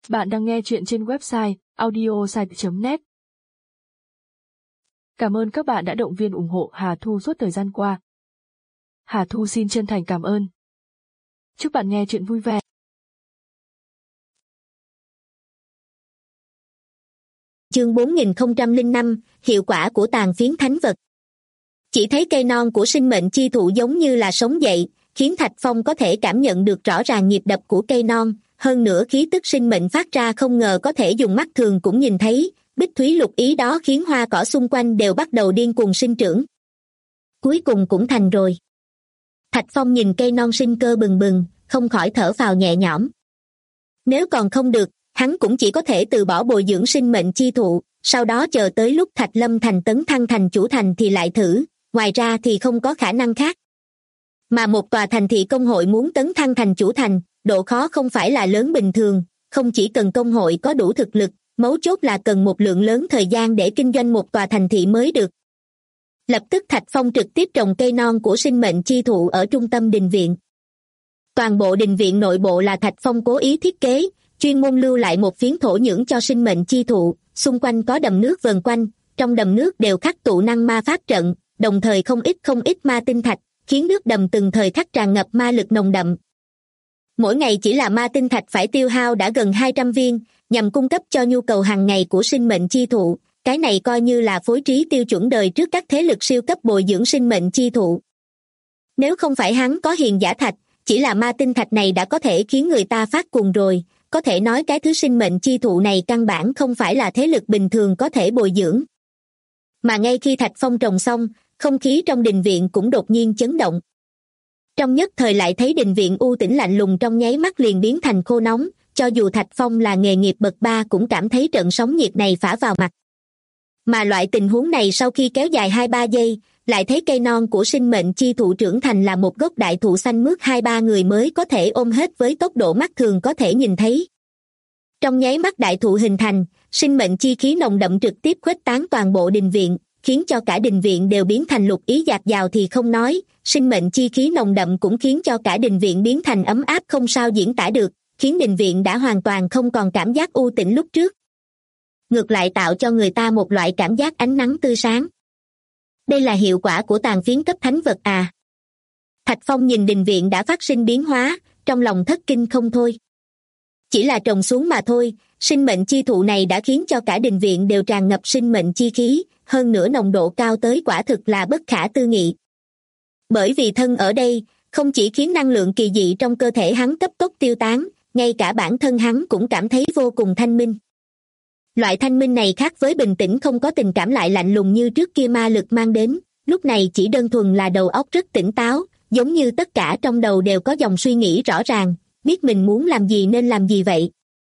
Bạn đang nghe chuyện trên website audiosite.net. Cảm ơn các bạn đã động viên ủng hộ Hà Thu suốt thời gian qua. Hà Thu xin chân thành cảm ơn. Chúc bạn nghe chuyện vui vẻ. Chương 4005, hiệu quả của tàn phiến thánh vật. Chỉ thấy cây non của sinh mệnh chi thụ giống như là sống dậy, khiến Thạch Phong có thể cảm nhận được rõ ràng nhịp đập của cây non, hơn nữa khí tức sinh mệnh phát ra không ngờ có thể dùng mắt thường cũng nhìn thấy, bích thúy lục ý đó khiến hoa cỏ xung quanh đều bắt đầu điên cuồng sinh trưởng. Cuối cùng cũng thành rồi. Thạch Phong nhìn cây non sinh cơ bừng bừng, không khỏi thở phào nhẹ nhõm. Nếu còn không được, hắn cũng chỉ có thể từ bỏ bồi dưỡng sinh mệnh chi thụ, sau đó chờ tới lúc Thạch Lâm thành tấn thăng thành chủ thành thì lại thử, ngoài ra thì không có khả năng khác. Mà một tòa thành thị công hội muốn tấn thăng thành chủ thành, độ khó không phải là lớn bình thường, không chỉ cần công hội có đủ thực lực, mấu chốt là cần một lượng lớn thời gian để kinh doanh một tòa thành thị mới được. Lập tức Thạch Phong trực tiếp trồng cây non của sinh mệnh chi thụ ở trung tâm đình viện. Toàn bộ đình viện nội bộ là Thạch Phong cố ý thiết kế, chuyên môn lưu lại một phiến thổ nhưỡng cho sinh mệnh chi thụ, xung quanh có đầm nước vờn quanh, trong đầm nước đều khắc tụ năng ma pháp trận, đồng thời không ít ma tinh thạch, khiến nước đầm từng thời khắc tràn ngập ma lực nồng đậm. Mỗi ngày chỉ là ma tinh thạch phải tiêu hao đã gần 200 viên, nhằm cung cấp cho nhu cầu hàng ngày của sinh mệnh chi thụ, cái này coi như là phối trí tiêu chuẩn đời trước các thế lực siêu cấp bồi dưỡng sinh mệnh chi thụ. Nếu không phải hắn có hiền giả thạch, chỉ là ma tinh thạch này đã có thể khiến người ta phát cuồng rồi, có thể nói cái thứ sinh mệnh chi thụ này căn bản không phải là thế lực bình thường có thể bồi dưỡng. Mà ngay khi Thạch Phong trồng xong, không khí trong đình viện cũng đột nhiên chấn động. Trong nhất thời lại thấy đình viện u tĩnh lạnh lùng trong nháy mắt liền biến thành khô nóng, cho dù Thạch Phong là nghề nghiệp bậc 3 cũng cảm thấy trận sóng nhiệt này phả vào mặt. Mà loại tình huống này sau khi kéo dài 2-3 giây, lại thấy cây non của sinh mệnh chi thụ trưởng thành là một gốc đại thụ xanh mướt 2-3 người mới có thể ôm hết với tốc độ mắt thường có thể nhìn thấy. Trong nháy mắt đại thụ hình thành, sinh mệnh chi khí nồng đậm trực tiếp khuếch tán toàn bộ đình viện, khiến cho cả đình viện đều biến thành lục ý dạt dào thì không nói, sinh mệnh chi khí nồng đậm cũng khiến cho cả đình viện biến thành ấm áp không sao diễn tả được, khiến đình viện đã hoàn toàn không còn cảm giác u tĩnh lúc trước. Ngược lại tạo cho người ta một loại cảm giác ánh nắng tươi sáng. Đây là hiệu quả của tàn phiến cấp thánh vật à? Thạch Phong nhìn đình viện đã phát sinh biến hóa, trong lòng thất kinh không thôi. Chỉ là trồng xuống mà thôi, sinh mệnh chi thụ này đã khiến cho cả đình viện đều tràn ngập sinh mệnh chi khí, hơn nữa nồng độ cao tới quả thực là bất khả tư nghị. Bởi vì thân ở đây, không chỉ khiến năng lượng kỳ dị trong cơ thể hắn cấp tốc tiêu tán, ngay cả bản thân hắn cũng cảm thấy vô cùng thanh minh. Loại thanh minh này khác với bình tĩnh không có tình cảm lại lạnh lùng như trước kia ma lực mang đến, lúc này chỉ đơn thuần là đầu óc rất tỉnh táo, giống như tất cả trong đầu đều có dòng suy nghĩ rõ ràng, biết mình muốn làm gì nên làm gì vậy.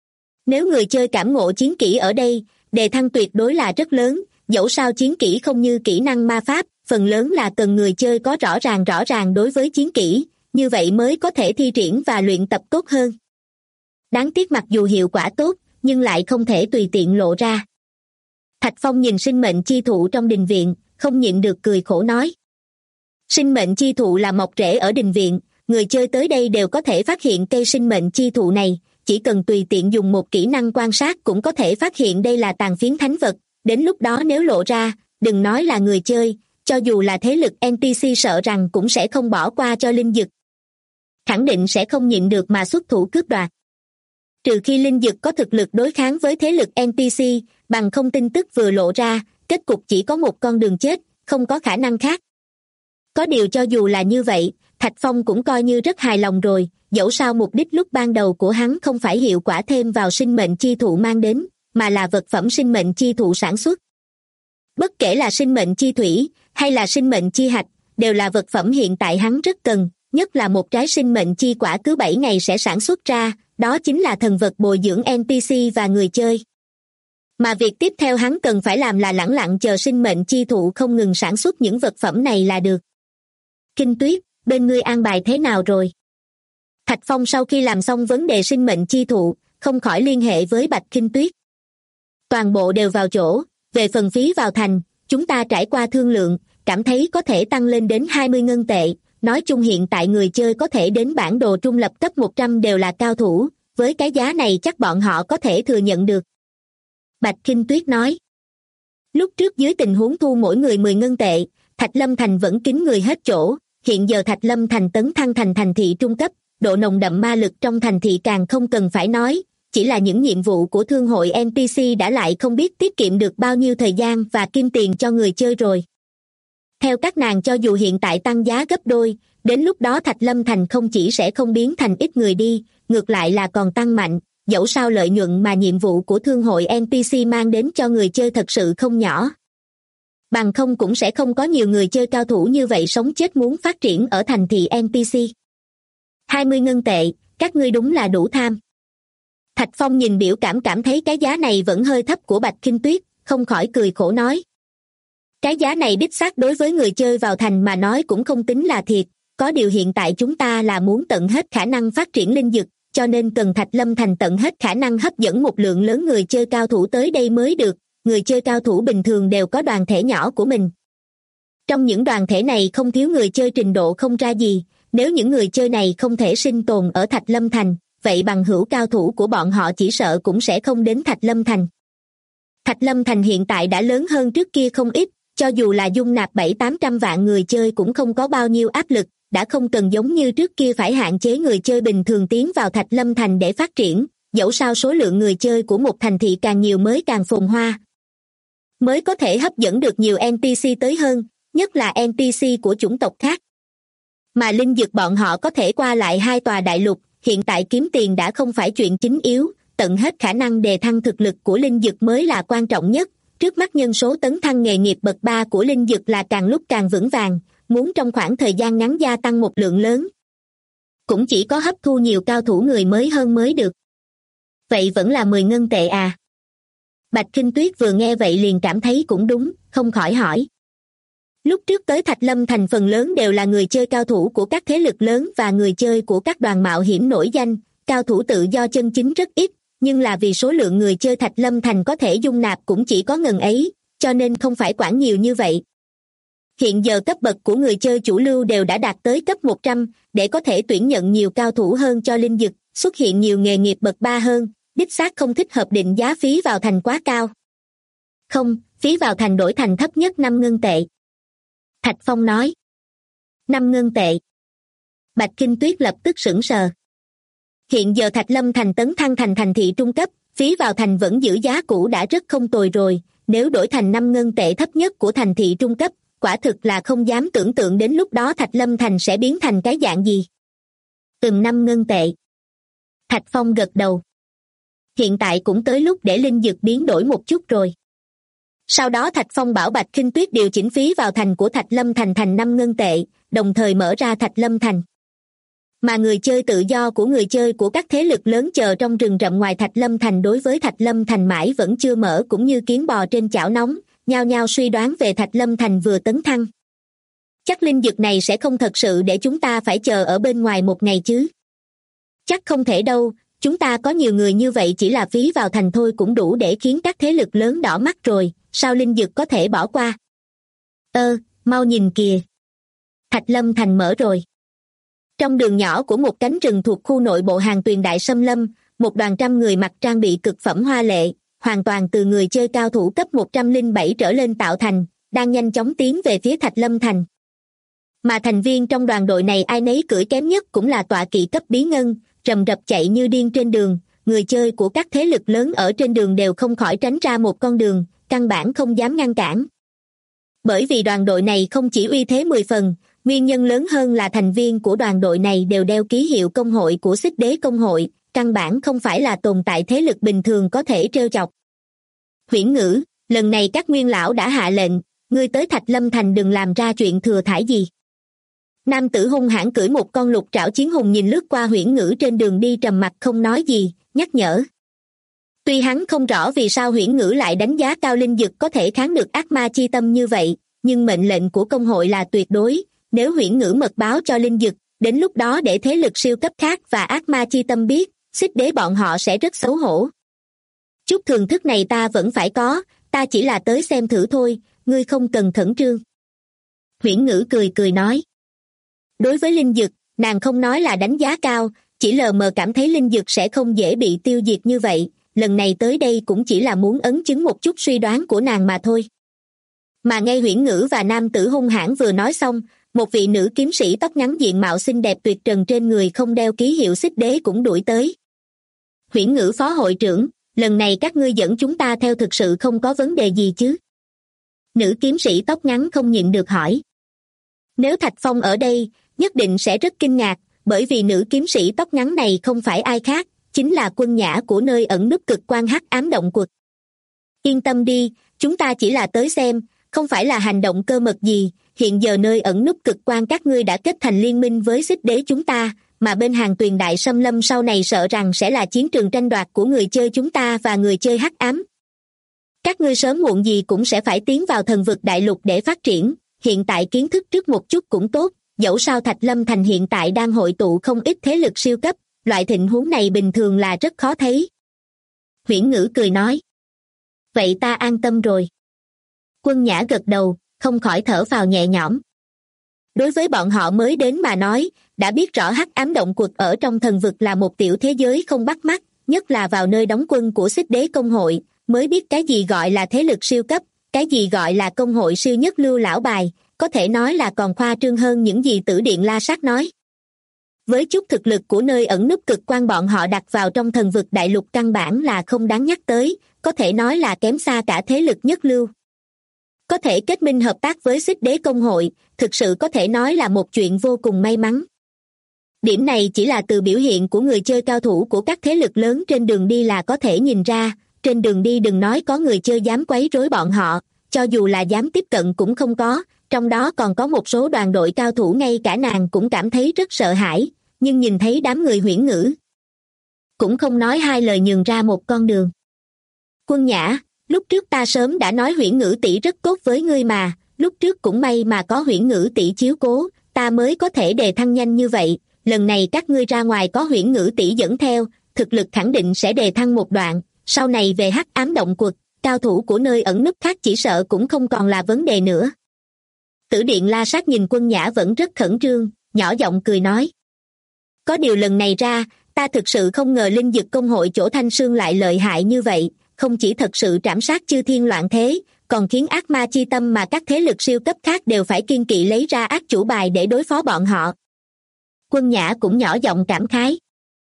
Nếu người chơi cảm ngộ chiến kỹ ở đây, đề thăng tuyệt đối là rất lớn, dẫu sao chiến kỹ không như kỹ năng ma pháp, phần lớn là cần người chơi có rõ ràng đối với chiến kỹ, như vậy mới có thể thi triển và luyện tập tốt hơn. Đáng tiếc mặc dù hiệu quả tốt, nhưng lại không thể tùy tiện lộ ra. Thạch Phong nhìn sinh mệnh chi thụ trong đình viện, không nhịn được cười khổ nói. Sinh mệnh chi thụ là mọc rễ ở đình viện, người chơi tới đây đều có thể phát hiện cây sinh mệnh chi thụ này, chỉ cần tùy tiện dùng một kỹ năng quan sát cũng có thể phát hiện đây là tàn phiến thánh vật, đến lúc đó nếu lộ ra, đừng nói là người chơi, cho dù là thế lực NPC sợ rằng cũng sẽ không bỏ qua cho linh dực. Khẳng định sẽ không nhịn được mà xuất thủ cướp đoạt. Trừ khi linh dực có thực lực đối kháng với thế lực NPC, bằng không tin tức vừa lộ ra, kết cục chỉ có một con đường chết, không có khả năng khác. Có điều cho dù là như vậy, Thạch Phong cũng coi như rất hài lòng rồi, dẫu sao mục đích lúc ban đầu của hắn không phải hiệu quả thêm vào sinh mệnh chi thụ mang đến, mà là vật phẩm sinh mệnh chi thụ sản xuất. Bất kể là sinh mệnh chi thủy, hay là sinh mệnh chi hạch, đều là vật phẩm hiện tại hắn rất cần, nhất là một trái sinh mệnh chi quả cứ 7 ngày sẽ sản xuất ra, đó chính là thần vật bồi dưỡng NPC và người chơi. Mà việc tiếp theo hắn cần phải làm là lẳng lặng chờ sinh mệnh chi thụ không ngừng sản xuất những vật phẩm này là được. Kinh Tuyết, bên ngươi an bài thế nào rồi? Thạch Phong sau khi làm xong vấn đề sinh mệnh chi thụ, không khỏi liên hệ với Bạch Kinh Tuyết. Toàn bộ đều vào chỗ, về phần phí vào thành, chúng ta trải qua thương lượng, cảm thấy có thể tăng lên đến 20 ngân tệ, nói chung hiện tại người chơi có thể đến bản đồ trung lập cấp 100 đều là cao thủ, với cái giá này chắc bọn họ có thể thừa nhận được. Bạch Kinh Tuyết nói. Lúc trước dưới tình huống thu mỗi người 10 ngân tệ, Thạch Lâm Thành vẫn kín người hết chỗ, hiện giờ Thạch Lâm Thành tấn thăng thành thành thị trung cấp, độ nồng đậm ma lực trong thành thị càng không cần phải nói, chỉ là những nhiệm vụ của thương hội NPC đã lại không biết tiết kiệm được bao nhiêu thời gian và kim tiền cho người chơi rồi. Theo các nàng cho dù hiện tại tăng giá gấp đôi, đến lúc đó Thạch Lâm Thành không chỉ sẽ không biến thành ít người đi, ngược lại là còn tăng mạnh, dẫu sao lợi nhuận mà nhiệm vụ của thương hội NPC mang đến cho người chơi thật sự không nhỏ. Bằng không cũng sẽ không có nhiều người chơi cao thủ như vậy sống chết muốn phát triển ở thành thị NPC. 20 ngân tệ, các ngươi đúng là đủ tham. Thạch Phong nhìn biểu cảm thấy cái giá này vẫn hơi thấp của Bạch Kinh Tuyết, không khỏi cười khổ nói. Cái giá này đích xác đối với người chơi vào thành mà nói cũng không tính là thiệt, có điều hiện tại chúng ta là muốn tận hết khả năng phát triển linh dược, cho nên cần Thạch Lâm Thành tận hết khả năng hấp dẫn một lượng lớn người chơi cao thủ tới đây mới được, người chơi cao thủ bình thường đều có đoàn thể nhỏ của mình. Trong những đoàn thể này không thiếu người chơi trình độ không ra gì, nếu những người chơi này không thể sinh tồn ở Thạch Lâm Thành, vậy bằng hữu cao thủ của bọn họ chỉ sợ cũng sẽ không đến Thạch Lâm Thành. Thạch Lâm Thành hiện tại đã lớn hơn trước kia không ít, cho dù là dung nạp 700-800 vạn người chơi cũng không có bao nhiêu áp lực, đã không cần giống như trước kia phải hạn chế người chơi bình thường tiến vào Thạch Lâm Thành để phát triển, dẫu sao số lượng người chơi của một thành thị càng nhiều mới càng phồn hoa. Mới có thể hấp dẫn được nhiều NPC tới hơn, nhất là NPC của chủng tộc khác. Mà linh dược bọn họ có thể qua lại 2 tòa đại lục, hiện tại kiếm tiền đã không phải chuyện chính yếu, tận hết khả năng đề thăng thực lực của linh dược mới là quan trọng nhất. Trước mắt nhân số tấn thăng nghề nghiệp bậc 3 của linh dược là càng lúc càng vững vàng, muốn trong khoảng thời gian ngắn gia tăng một lượng lớn. Cũng chỉ có hấp thu nhiều cao thủ người mới hơn mới được. Vậy vẫn là 10 ngân tệ à? Bạch Kinh Tuyết vừa nghe vậy liền cảm thấy cũng đúng, không khỏi hỏi. Lúc trước tới Thạch Lâm Thành phần lớn đều là người chơi cao thủ của các thế lực lớn và người chơi của các đoàn mạo hiểm nổi danh, cao thủ tự do chân chính rất ít, nhưng là vì số lượng người chơi Thạch Lâm Thành có thể dung nạp cũng chỉ có ngần ấy, cho nên không phải quản nhiều như vậy. Hiện giờ cấp bậc của người chơi chủ lưu đều đã đạt tới cấp 100, để có thể tuyển nhận nhiều cao thủ hơn cho linh dược, xuất hiện nhiều nghề nghiệp bậc 3 hơn, đích xác không thích hợp định giá phí vào thành quá cao. Không, phí vào thành đổi thành thấp nhất 5 ngân tệ. Thạch Phong nói. 5 ngân tệ. Bạch Kinh Tuyết lập tức sửng sờ. Hiện giờ Thạch Lâm Thành tấn thăng thành thành thị trung cấp, phí vào thành vẫn giữ giá cũ đã rất không tồi rồi, nếu đổi thành 5 ngân tệ thấp nhất của thành thị trung cấp, quả thực là không dám tưởng tượng đến lúc đó Thạch Lâm Thành sẽ biến thành cái dạng gì. 5 ngân tệ. Thạch Phong gật đầu. Hiện tại cũng tới lúc để linh dược biến đổi một chút rồi. Sau đó Thạch Phong bảo Bạch Kinh Tuyết điều chỉnh phí vào thành của Thạch Lâm Thành thành 5 ngân tệ, đồng thời mở ra Thạch Lâm Thành. Mà người chơi tự do của người chơi của các thế lực lớn chờ trong rừng rậm ngoài Thạch Lâm Thành đối với Thạch Lâm Thành mãi vẫn chưa mở cũng như kiến bò trên chảo nóng, nhao nhao suy đoán về Thạch Lâm Thành vừa tấn thăng. Chắc linh dược này sẽ không thật sự để chúng ta phải chờ ở bên ngoài một ngày chứ? Chắc không thể đâu, chúng ta có nhiều người như vậy chỉ là phí vào thành thôi cũng đủ để khiến các thế lực lớn đỏ mắt rồi, sao linh dược có thể bỏ qua? Mau nhìn kìa. Thạch Lâm Thành mở rồi. Trong đường nhỏ của một cánh rừng thuộc khu nội bộ hàng tuyền đại xâm lâm, một đoàn trăm người mặc trang bị cực phẩm hoa lệ, hoàn toàn từ người chơi cao thủ cấp 107 trở lên tạo thành, đang nhanh chóng tiến về phía Thạch Lâm Thành. Mà thành viên trong đoàn đội này ai nấy cưỡi kém nhất cũng là tọa kỵ cấp bí ngân, rầm rập chạy như điên trên đường, người chơi của các thế lực lớn ở trên đường đều không khỏi tránh ra một con đường, căn bản không dám ngăn cản. Bởi vì đoàn đội này không chỉ uy thế 10 phần, nguyên nhân lớn hơn là thành viên của đoàn đội này đều đeo ký hiệu công hội của Xích Đế công hội, căn bản không phải là tồn tại thế lực bình thường có thể trêu chọc. Huyễn Ngữ, lần này các nguyên lão đã hạ lệnh, ngươi tới Thạch Lâm Thành đừng làm ra chuyện thừa thãi gì. Nam tử hung hãn cưỡi một con lục trảo chiến hùng nhìn lướt qua Huyễn Ngữ trên đường đi trầm mặc không nói gì, nhắc nhở. Tuy hắn không rõ vì sao Huyễn Ngữ lại đánh giá cao linh dược có thể kháng được ác ma chi tâm như vậy, nhưng mệnh lệnh của công hội là tuyệt đối, nếu Huyễn Ngữ mật báo cho linh dược, đến lúc đó để thế lực siêu cấp khác và ác ma chi tâm biết, Xích Đế bọn họ sẽ rất xấu hổ. Chút thường thức này ta vẫn phải có, ta chỉ là tới xem thử thôi, ngươi không cần khẩn trương. Huyễn Ngữ cười cười nói. Đối với linh dược, nàng không nói là đánh giá cao, chỉ lờ mờ cảm thấy linh dực sẽ không dễ bị tiêu diệt như vậy, lần này tới đây cũng chỉ là muốn ấn chứng một chút suy đoán của nàng mà thôi. Mà ngay Huyễn Ngữ và nam tử hung hãn vừa nói xong, một vị nữ kiếm sĩ tóc ngắn diện mạo xinh đẹp tuyệt trần trên người không đeo ký hiệu xích đế cũng đuổi tới. Huyễn Ngữ phó hội trưởng, lần này các ngươi dẫn chúng ta theo thực sự không có vấn đề gì chứ? Nữ kiếm sĩ tóc ngắn không nhịn được hỏi. Nếu Thạch Phong ở đây, nhất định sẽ rất kinh ngạc, bởi vì nữ kiếm sĩ tóc ngắn này không phải ai khác, chính là Quân Nhã của nơi ẩn núp cực quan hắc ám động quật. Yên tâm đi, chúng ta chỉ là tới xem, không phải là hành động cơ mật gì, hiện giờ nơi ẩn núp cực quan các ngươi đã kết thành liên minh với xích đế chúng ta, mà bên hàng tuyền đại xâm lâm sau này sợ rằng sẽ là chiến trường tranh đoạt của người chơi chúng ta và người chơi hắc ám. Các ngươi sớm muộn gì cũng sẽ phải tiến vào thần vực đại lục để phát triển, hiện tại kiến thức trước một chút cũng tốt, dẫu sao Thạch Lâm Thành hiện tại đang hội tụ không ít thế lực siêu cấp, loại tình huống này bình thường là rất khó thấy. Huyễn Ngữ cười nói. Vậy ta an tâm rồi. Quân Nhã gật đầu, không khỏi thở phào nhẹ nhõm. Đối với bọn họ mới đến mà nói, đã biết rõ hắc ám động quật ở trong thần vực là một tiểu thế giới không bắt mắt, nhất là vào nơi đóng quân của xích đế công hội, mới biết cái gì gọi là thế lực siêu cấp, cái gì gọi là công hội siêu nhất lưu lão bài, có thể nói là còn khoa trương hơn những gì Tử Điện La Sát nói. Với chút thực lực của nơi ẩn núp cực quan bọn họ đặt vào trong thần vực đại lục căn bản là không đáng nhắc tới, có thể nói là kém xa cả thế lực nhất lưu. Có thể kết minh hợp tác với xích đế công hội, thực sự có thể nói là một chuyện vô cùng may mắn. Điểm này chỉ là từ biểu hiện của người chơi cao thủ của các thế lực lớn trên đường đi là có thể nhìn ra, trên đường đi đừng nói có người chơi dám quấy rối bọn họ, cho dù là dám tiếp cận cũng không có, trong đó còn có một số đoàn đội cao thủ ngay cả nàng cũng cảm thấy rất sợ hãi, nhưng nhìn thấy đám người Huyễn Ngữ cũng không nói hai lời nhường ra một con đường. Quân Nhã, lúc trước ta sớm đã nói Huyễn Ngữ tỷ rất tốt với ngươi mà, lúc trước cũng may mà có Huyễn Ngữ tỷ chiếu cố, ta mới có thể đề thăng nhanh như vậy, lần này các ngươi ra ngoài có Huyễn Ngữ tỷ dẫn theo, thực lực khẳng định sẽ đề thăng một đoạn, sau này về hắc ám động quật, cao thủ của nơi ẩn núp khác chỉ sợ cũng không còn là vấn đề nữa. Tử Điện La Sát nhìn Quân Nhã vẫn rất khẩn trương, nhỏ giọng cười nói. Có điều lần này ra, ta thực sự không ngờ linh dực công hội chỗ Thanh Sương lại lợi hại như vậy, không chỉ thật sự trảm sát chư thiên loạn thế, còn khiến ác ma chi tâm mà các thế lực siêu cấp khác đều phải kiêng kỵ lấy ra ác chủ bài để đối phó bọn họ. Quân Nhã cũng nhỏ giọng cảm khái.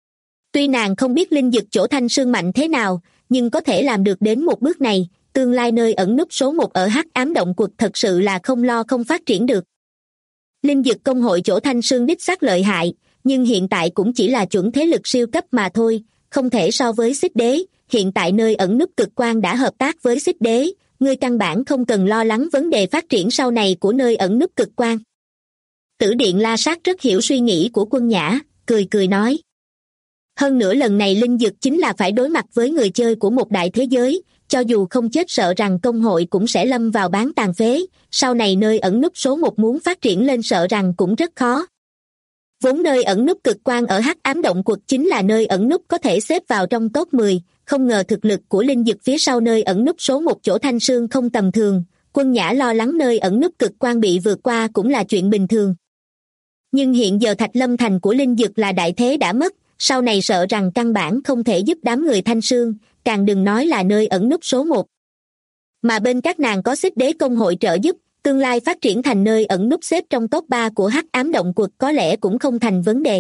Tuy nàng không biết linh dực chỗ Thanh Sương mạnh thế nào, nhưng có thể làm được đến một bước này, tương lai nơi ẩn núp số một ở hắc ám động quật thật sự là không lo không phát triển được. Linh dực công hội chỗ Thanh Sương đích xác lợi hại, nhưng hiện tại cũng chỉ là chuẩn thế lực siêu cấp mà thôi, không thể so với xích đế, hiện tại nơi ẩn núp cực quan đã hợp tác với xích đế, ngươi căn bản không cần lo lắng vấn đề phát triển sau này của nơi ẩn núp cực quan. Tử Điện La Sát rất hiểu suy nghĩ của Quân Nhã, cười cười nói. Hơn nữa lần này linh dực chính là phải đối mặt với người chơi của một đại thế giới, cho dù không chết sợ rằng công hội cũng sẽ lâm vào bán tàn phế, sau này nơi ẩn núp số một muốn phát triển lên sợ rằng cũng rất khó. Vốn nơi ẩn núp cực quan ở hắc ám động quật chính là nơi ẩn núp có thể xếp vào trong top 10, không ngờ thực lực của linh dực phía sau nơi ẩn núp số một chỗ Thanh Sương không tầm thường, Quân Nhã lo lắng nơi ẩn núp cực quan bị vượt qua cũng là chuyện bình thường. Nhưng hiện giờ Thạch Lâm Thành của linh dực là đại thế đã mất, sau này sợ rằng căn bản không thể giúp đám người Thanh Sương, càng đừng nói là nơi ẩn núp số một. Mà bên các nàng có xích đế công hội trợ giúp, tương lai phát triển thành nơi ẩn núp xếp trong top 3 của hắc ám động quật có lẽ cũng không thành vấn đề.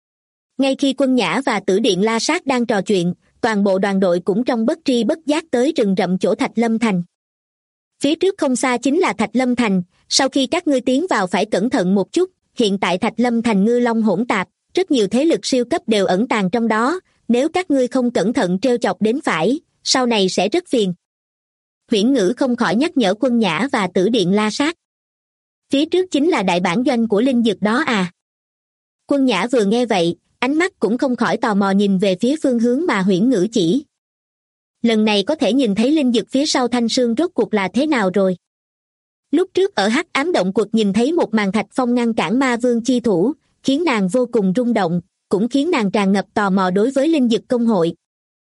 Ngay khi Quân Nhã và Tử Điện La Sát đang trò chuyện, toàn bộ đoàn đội cũng trong bất tri bất giác tới rừng rậm chỗ Thạch Lâm Thành. Phía trước không xa chính là Thạch Lâm Thành, sau khi các ngươi tiến vào phải cẩn thận một chút, hiện tại Thạch Lâm Thành ngư long hỗn tạp, rất nhiều thế lực siêu cấp đều ẩn tàng trong đó, nếu các ngươi không cẩn thận trêu chọc đến phải, sau này sẽ rất phiền. Huyễn Ngữ không khỏi nhắc nhở Quân Nhã và Tử Điện La Sát. Phía trước chính là đại bản doanh của linh dực đó à? Quân Nhã vừa nghe vậy, ánh mắt cũng không khỏi tò mò nhìn về phía phương hướng mà Huyễn Ngữ chỉ. Lần này có thể nhìn thấy linh dực phía sau Thanh Sương rốt cuộc là thế nào rồi? Lúc trước ở hắc ám động quật nhìn thấy một màn Thạch Phong ngăn cản ma vương chi thủ, khiến nàng vô cùng rung động, cũng khiến nàng tràn ngập tò mò đối với linh dực công hội.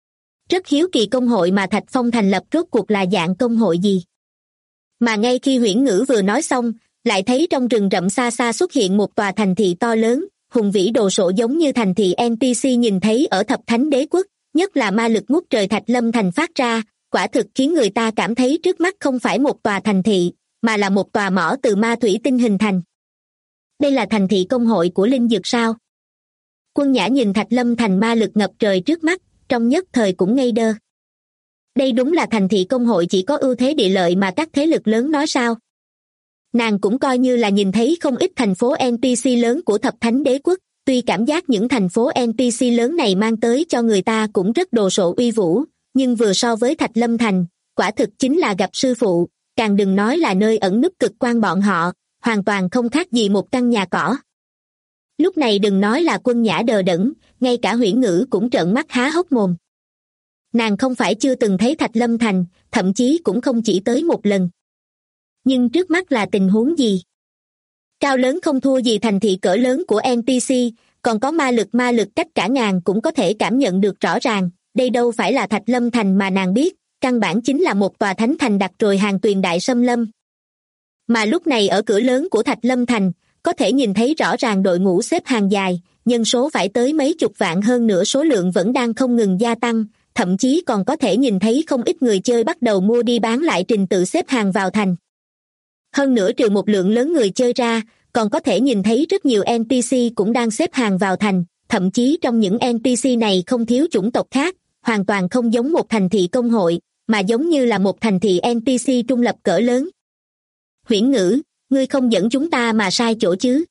Rất hiếu kỳ công hội mà Thạch Phong thành lập rốt cuộc là dạng công hội gì. Mà ngay khi Huyễn Ngữ vừa nói xong, lại thấy trong rừng rậm xa xa xuất hiện một tòa thành thị to lớn, hùng vĩ đồ sộ giống như thành thị NPC nhìn thấy ở Thập Thánh Đế Quốc, nhất là ma lực ngút trời Thạch Lâm Thành phát ra, quả thực khiến người ta cảm thấy trước mắt không phải một tòa thành thị, mà là một tòa mỏ từ ma thủy tinh hình thành. Đây là thành thị công hội của linh dược sao? Quân Nhã nhìn Thạch Lâm Thành ma lực ngập trời trước mắt, trong nhất thời cũng ngây đơ. Đây đúng là thành thị công hội chỉ có ưu thế địa lợi mà các thế lực lớn nói sao? Nàng cũng coi như là nhìn thấy không ít thành phố NPC lớn của Thập Thánh Đế Quốc, tuy cảm giác những thành phố NPC lớn này mang tới cho người ta cũng rất đồ sộ uy vũ, nhưng vừa so với Thạch Lâm Thành, quả thực chính là gặp sư phụ, càng đừng nói là nơi ẩn núp cực quan bọn họ, hoàn toàn không khác gì một căn nhà cỏ. Lúc này đừng nói là Quân Nhã đờ đẫn, ngay cả Huyễn Ngữ cũng trợn mắt há hốc mồm. Nàng không phải chưa từng thấy Thạch Lâm Thành, thậm chí cũng không chỉ tới một lần. Nhưng trước mắt là tình huống gì? Cao lớn không thua gì thành thị cỡ lớn của NPC, còn có ma lực cách cả ngàn cũng có thể cảm nhận được rõ ràng, đây đâu phải là Thạch Lâm Thành mà nàng biết, căn bản chính là một tòa thánh thành đặt rồi hàng tuyền đại xâm lâm. Mà lúc này ở cửa lớn của Thạch Lâm Thành, có thể nhìn thấy rõ ràng đội ngũ xếp hàng dài, nhân số phải tới mấy chục vạn, hơn nữa số lượng vẫn đang không ngừng gia tăng, thậm chí còn có thể nhìn thấy không ít người chơi bắt đầu mua đi bán lại trình tự xếp hàng vào thành. Hơn nữa trừ một lượng lớn người chơi ra, còn có thể nhìn thấy rất nhiều NPC cũng đang xếp hàng vào thành, thậm chí trong những NPC này không thiếu chủng tộc khác, hoàn toàn không giống một thành thị công hội, mà giống như là một thành thị NPC trung lập cỡ lớn. Huyễn Ngữ, ngươi không dẫn chúng ta mà sai chỗ chứ?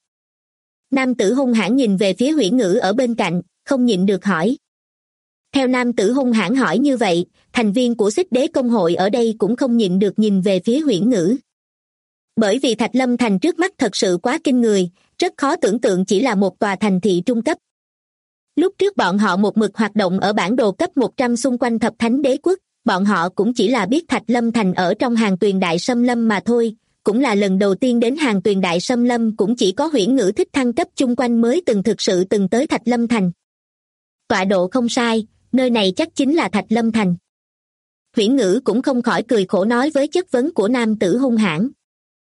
Nam tử hung hãn nhìn về phía Huyễn Ngữ ở bên cạnh, không nhịn được hỏi. Theo nam tử hung hãn hỏi như vậy, thành viên của Xích Đế công hội ở đây cũng không nhịn được nhìn về phía Huyễn Ngữ. Bởi vì Thạch Lâm Thành trước mắt thật sự quá kinh người, rất khó tưởng tượng chỉ là một tòa thành thị trung cấp. Lúc trước bọn họ một mực hoạt động ở bản đồ cấp 100 xung quanh Thập Thánh Đế Quốc, bọn họ cũng chỉ là biết Thạch Lâm Thành ở trong hàng tuyền đại xâm lâm mà thôi, cũng là lần đầu tiên đến hàng tuyền đại xâm lâm, cũng chỉ có Huyễn Ngữ thích thăng cấp chung quanh mới thực sự từng tới Thạch Lâm Thành. Tọa độ không sai, nơi này chắc chính là Thạch Lâm Thành. Huyễn Ngữ cũng không khỏi cười khổ nói với chất vấn của nam tử hung hãn.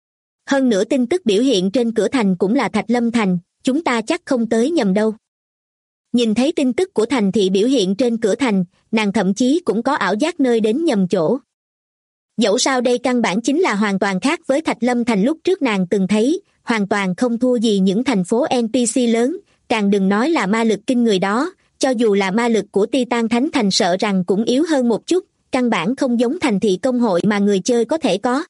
Hơn nữa tin tức biểu hiện trên cửa thành cũng là Thạch Lâm Thành, chúng ta chắc không tới nhầm đâu. Nhìn thấy tin tức của thành thị biểu hiện trên cửa thành, nàng thậm chí cũng có ảo giác nơi đến nhầm chỗ. Dẫu sao đây căn bản chính là hoàn toàn khác với Thạch Lâm Thành lúc trước nàng từng thấy, hoàn toàn không thua gì những thành phố NPC lớn, càng đừng nói là ma lực kinh người đó, cho dù là ma lực của Titan Thánh Thành sợ rằng cũng yếu hơn một chút, căn bản không giống thành thị công hội mà người chơi có thể có.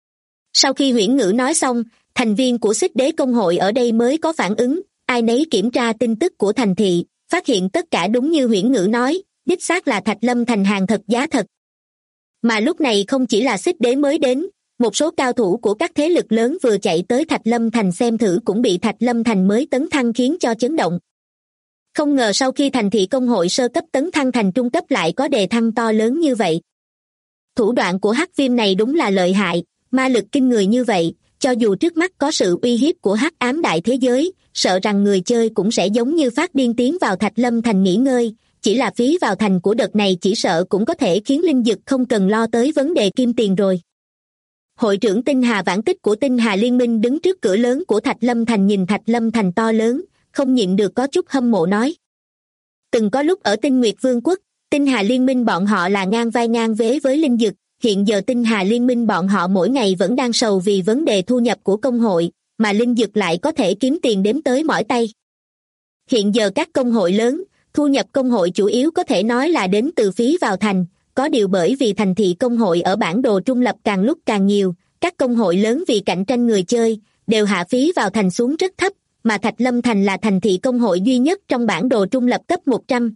Sau khi Huyễn Ngữ nói xong, thành viên của Xích Đế công hội ở đây mới có phản ứng, ai nấy kiểm tra tin tức của thành thị, phát hiện tất cả đúng như Huyễn Ngữ nói, đích xác là Thạch Lâm Thành hàng thật giá thật. Mà lúc này không chỉ là Xích Đế mới đến, một số cao thủ của các thế lực lớn vừa chạy tới Thạch Lâm Thành xem thử cũng bị Thạch Lâm Thành mới tấn thăng khiến cho chấn động. Không ngờ sau khi thành thị công hội sơ cấp tấn thăng thành trung cấp lại có đề thăng to lớn như vậy. Thủ đoạn của Hắc Viêm này đúng là lợi hại, ma lực kinh người như vậy, cho dù trước mắt có sự uy hiếp của hắc ám đại thế giới, sợ rằng người chơi cũng sẽ giống như phát điên tiến vào Thạch Lâm Thành nghỉ ngơi, chỉ là phí vào thành của đợt này chỉ sợ cũng có thể khiến linh dực không cần lo tới vấn đề kim tiền rồi. Hội trưởng Tinh Hà Vãn Tích của Tinh Hà Liên minh đứng trước cửa lớn của Thạch Lâm Thành nhìn Thạch Lâm Thành to lớn, không nhịn được có chút hâm mộ nói. Từng có lúc ở Tinh Nguyệt Vương quốc, Tinh Hà Liên minh bọn họ là ngang vai ngang vế với linh dực, hiện giờ Tinh Hà Liên minh bọn họ mỗi ngày vẫn đang sầu vì vấn đề thu nhập của công hội, mà linh dực lại có thể kiếm tiền đếm tới mỏi tay. Hiện giờ các công hội lớn, thu nhập công hội chủ yếu có thể nói là đến từ phí vào thành, có điều bởi vì thành thị công hội ở bản đồ trung lập càng lúc càng nhiều, các công hội lớn vì cạnh tranh người chơi, đều hạ phí vào thành xuống rất thấp, mà Thạch Lâm Thành là thành thị công hội duy nhất trong bản đồ trung lập cấp 100.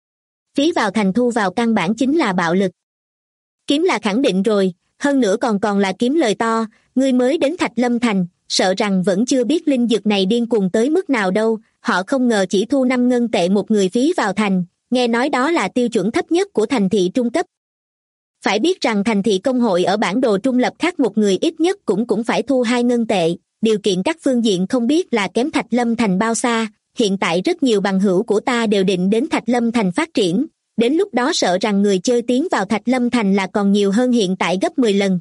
Phí vào thành thu vào căn bản chính là bạo lực. Kiếm là khẳng định rồi, hơn nữa còn là kiếm lời to, ngươi mới đến Thạch Lâm Thành, sợ rằng vẫn chưa biết linh dược này điên cuồng tới mức nào đâu, họ không ngờ chỉ thu 5 ngân tệ một người phí vào thành, nghe nói đó là tiêu chuẩn thấp nhất của thành thị trung cấp. Phải biết rằng thành thị công hội ở bản đồ trung lập khác một người ít nhất cũng phải thu 2 ngân tệ, điều kiện các phương diện không biết là kém Thạch Lâm Thành bao xa, hiện tại rất nhiều bằng hữu của ta đều định đến Thạch Lâm Thành phát triển, đến lúc đó sợ rằng người chơi tiến vào Thạch Lâm Thành là còn nhiều hơn hiện tại gấp 10 lần.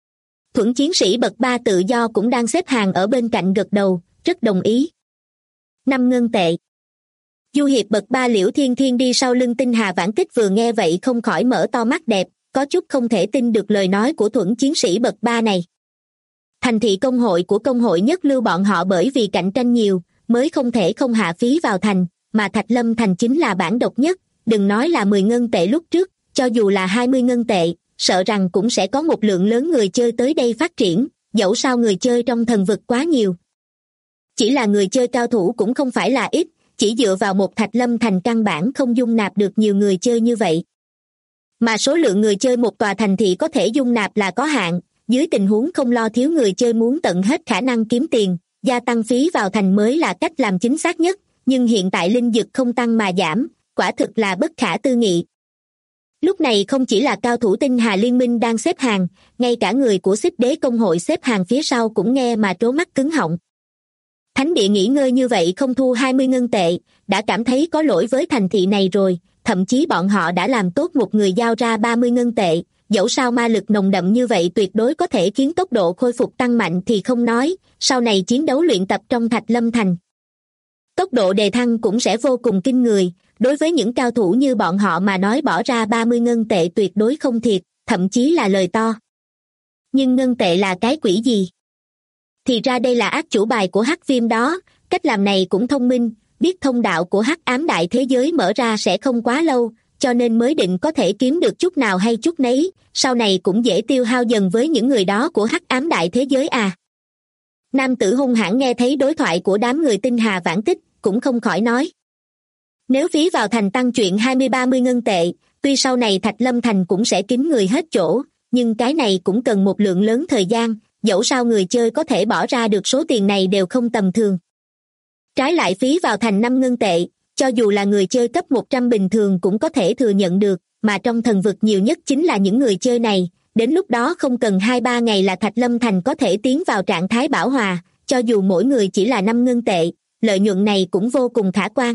Thuẫn chiến sĩ bậc 3 tự do cũng đang xếp hàng ở bên cạnh gật đầu, rất đồng ý. 5 ngân tệ. Du hiệp bậc 3 Liễu Thiên Thiên đi sau lưng Tinh Hà Vãn Kích vừa nghe vậy không khỏi mở to mắt đẹp, có chút không thể tin được lời nói của Thuẫn chiến sĩ bậc 3 này. Thành thị công hội của công hội nhất lưu bọn họ bởi vì cạnh tranh nhiều, mới không thể không hạ phí vào thành, mà Thạch Lâm thành chính là bản độc nhất, đừng nói là 10 ngân tệ lúc trước, cho dù là 20 ngân tệ, sợ rằng cũng sẽ có một lượng lớn người chơi tới đây phát triển, dẫu sao người chơi trong thần vực quá nhiều. Chỉ là người chơi cao thủ cũng không phải là ít, chỉ dựa vào một Thạch Lâm thành căn bản không dung nạp được nhiều người chơi như vậy. Mà số lượng người chơi một tòa thành thị có thể dung nạp là có hạn, dưới tình huống không lo thiếu người chơi muốn tận hết khả năng kiếm tiền, gia tăng phí vào thành mới là cách làm chính xác nhất, nhưng hiện tại linh dực không tăng mà giảm, quả thực là bất khả tư nghị. Lúc này không chỉ là cao thủ Tinh Hà Liên minh đang xếp hàng, ngay cả người của Xích Đế công hội xếp hàng phía sau cũng nghe mà trố mắt cứng họng. Thánh địa nghỉ ngơi như vậy không thu 20 ngân tệ, đã cảm thấy có lỗi với thành thị này rồi, thậm chí bọn họ đã làm tốt một người giao ra 30 ngân tệ, dẫu sao ma lực nồng đậm như vậy tuyệt đối có thể khiến tốc độ khôi phục tăng mạnh thì không nói, sau này chiến đấu luyện tập trong Thạch Lâm thành. Tốc độ đề thăng cũng sẽ vô cùng kinh người, đối với những cao thủ như bọn họ mà nói bỏ ra 30 ngân tệ tuyệt đối không thiệt, thậm chí là lời to. Nhưng ngân tệ là cái quỷ gì? Thì ra đây là ác chủ bài của Hắc Viêm đó, cách làm này cũng thông minh, biết thông đạo của Hắc ám đại thế giới mở ra sẽ không quá lâu, cho nên mới định có thể kiếm được chút nào hay chút nấy, sau này cũng dễ tiêu hao dần với những người đó của Hắc ám đại thế giới à. Nam tử hung hãn nghe thấy đối thoại của đám người Tinh Hà Vãn Tích, cũng không khỏi nói. Nếu phí vào thành tăng chuyện 20-30 ngân tệ, tuy sau này Thạch Lâm thành cũng sẽ kín người hết chỗ, nhưng cái này cũng cần một lượng lớn thời gian, dẫu sao người chơi có thể bỏ ra được số tiền này đều không tầm thường. Trái lại phí vào thành 5 ngân tệ, cho dù là người chơi cấp 100 bình thường cũng có thể thừa nhận được, mà trong thần vực nhiều nhất chính là những người chơi này, đến lúc đó không cần 2-3 ngày là Thạch Lâm thành có thể tiến vào trạng thái bão hòa, cho dù mỗi người chỉ là 5 ngân tệ, lợi nhuận này cũng vô cùng khả quan.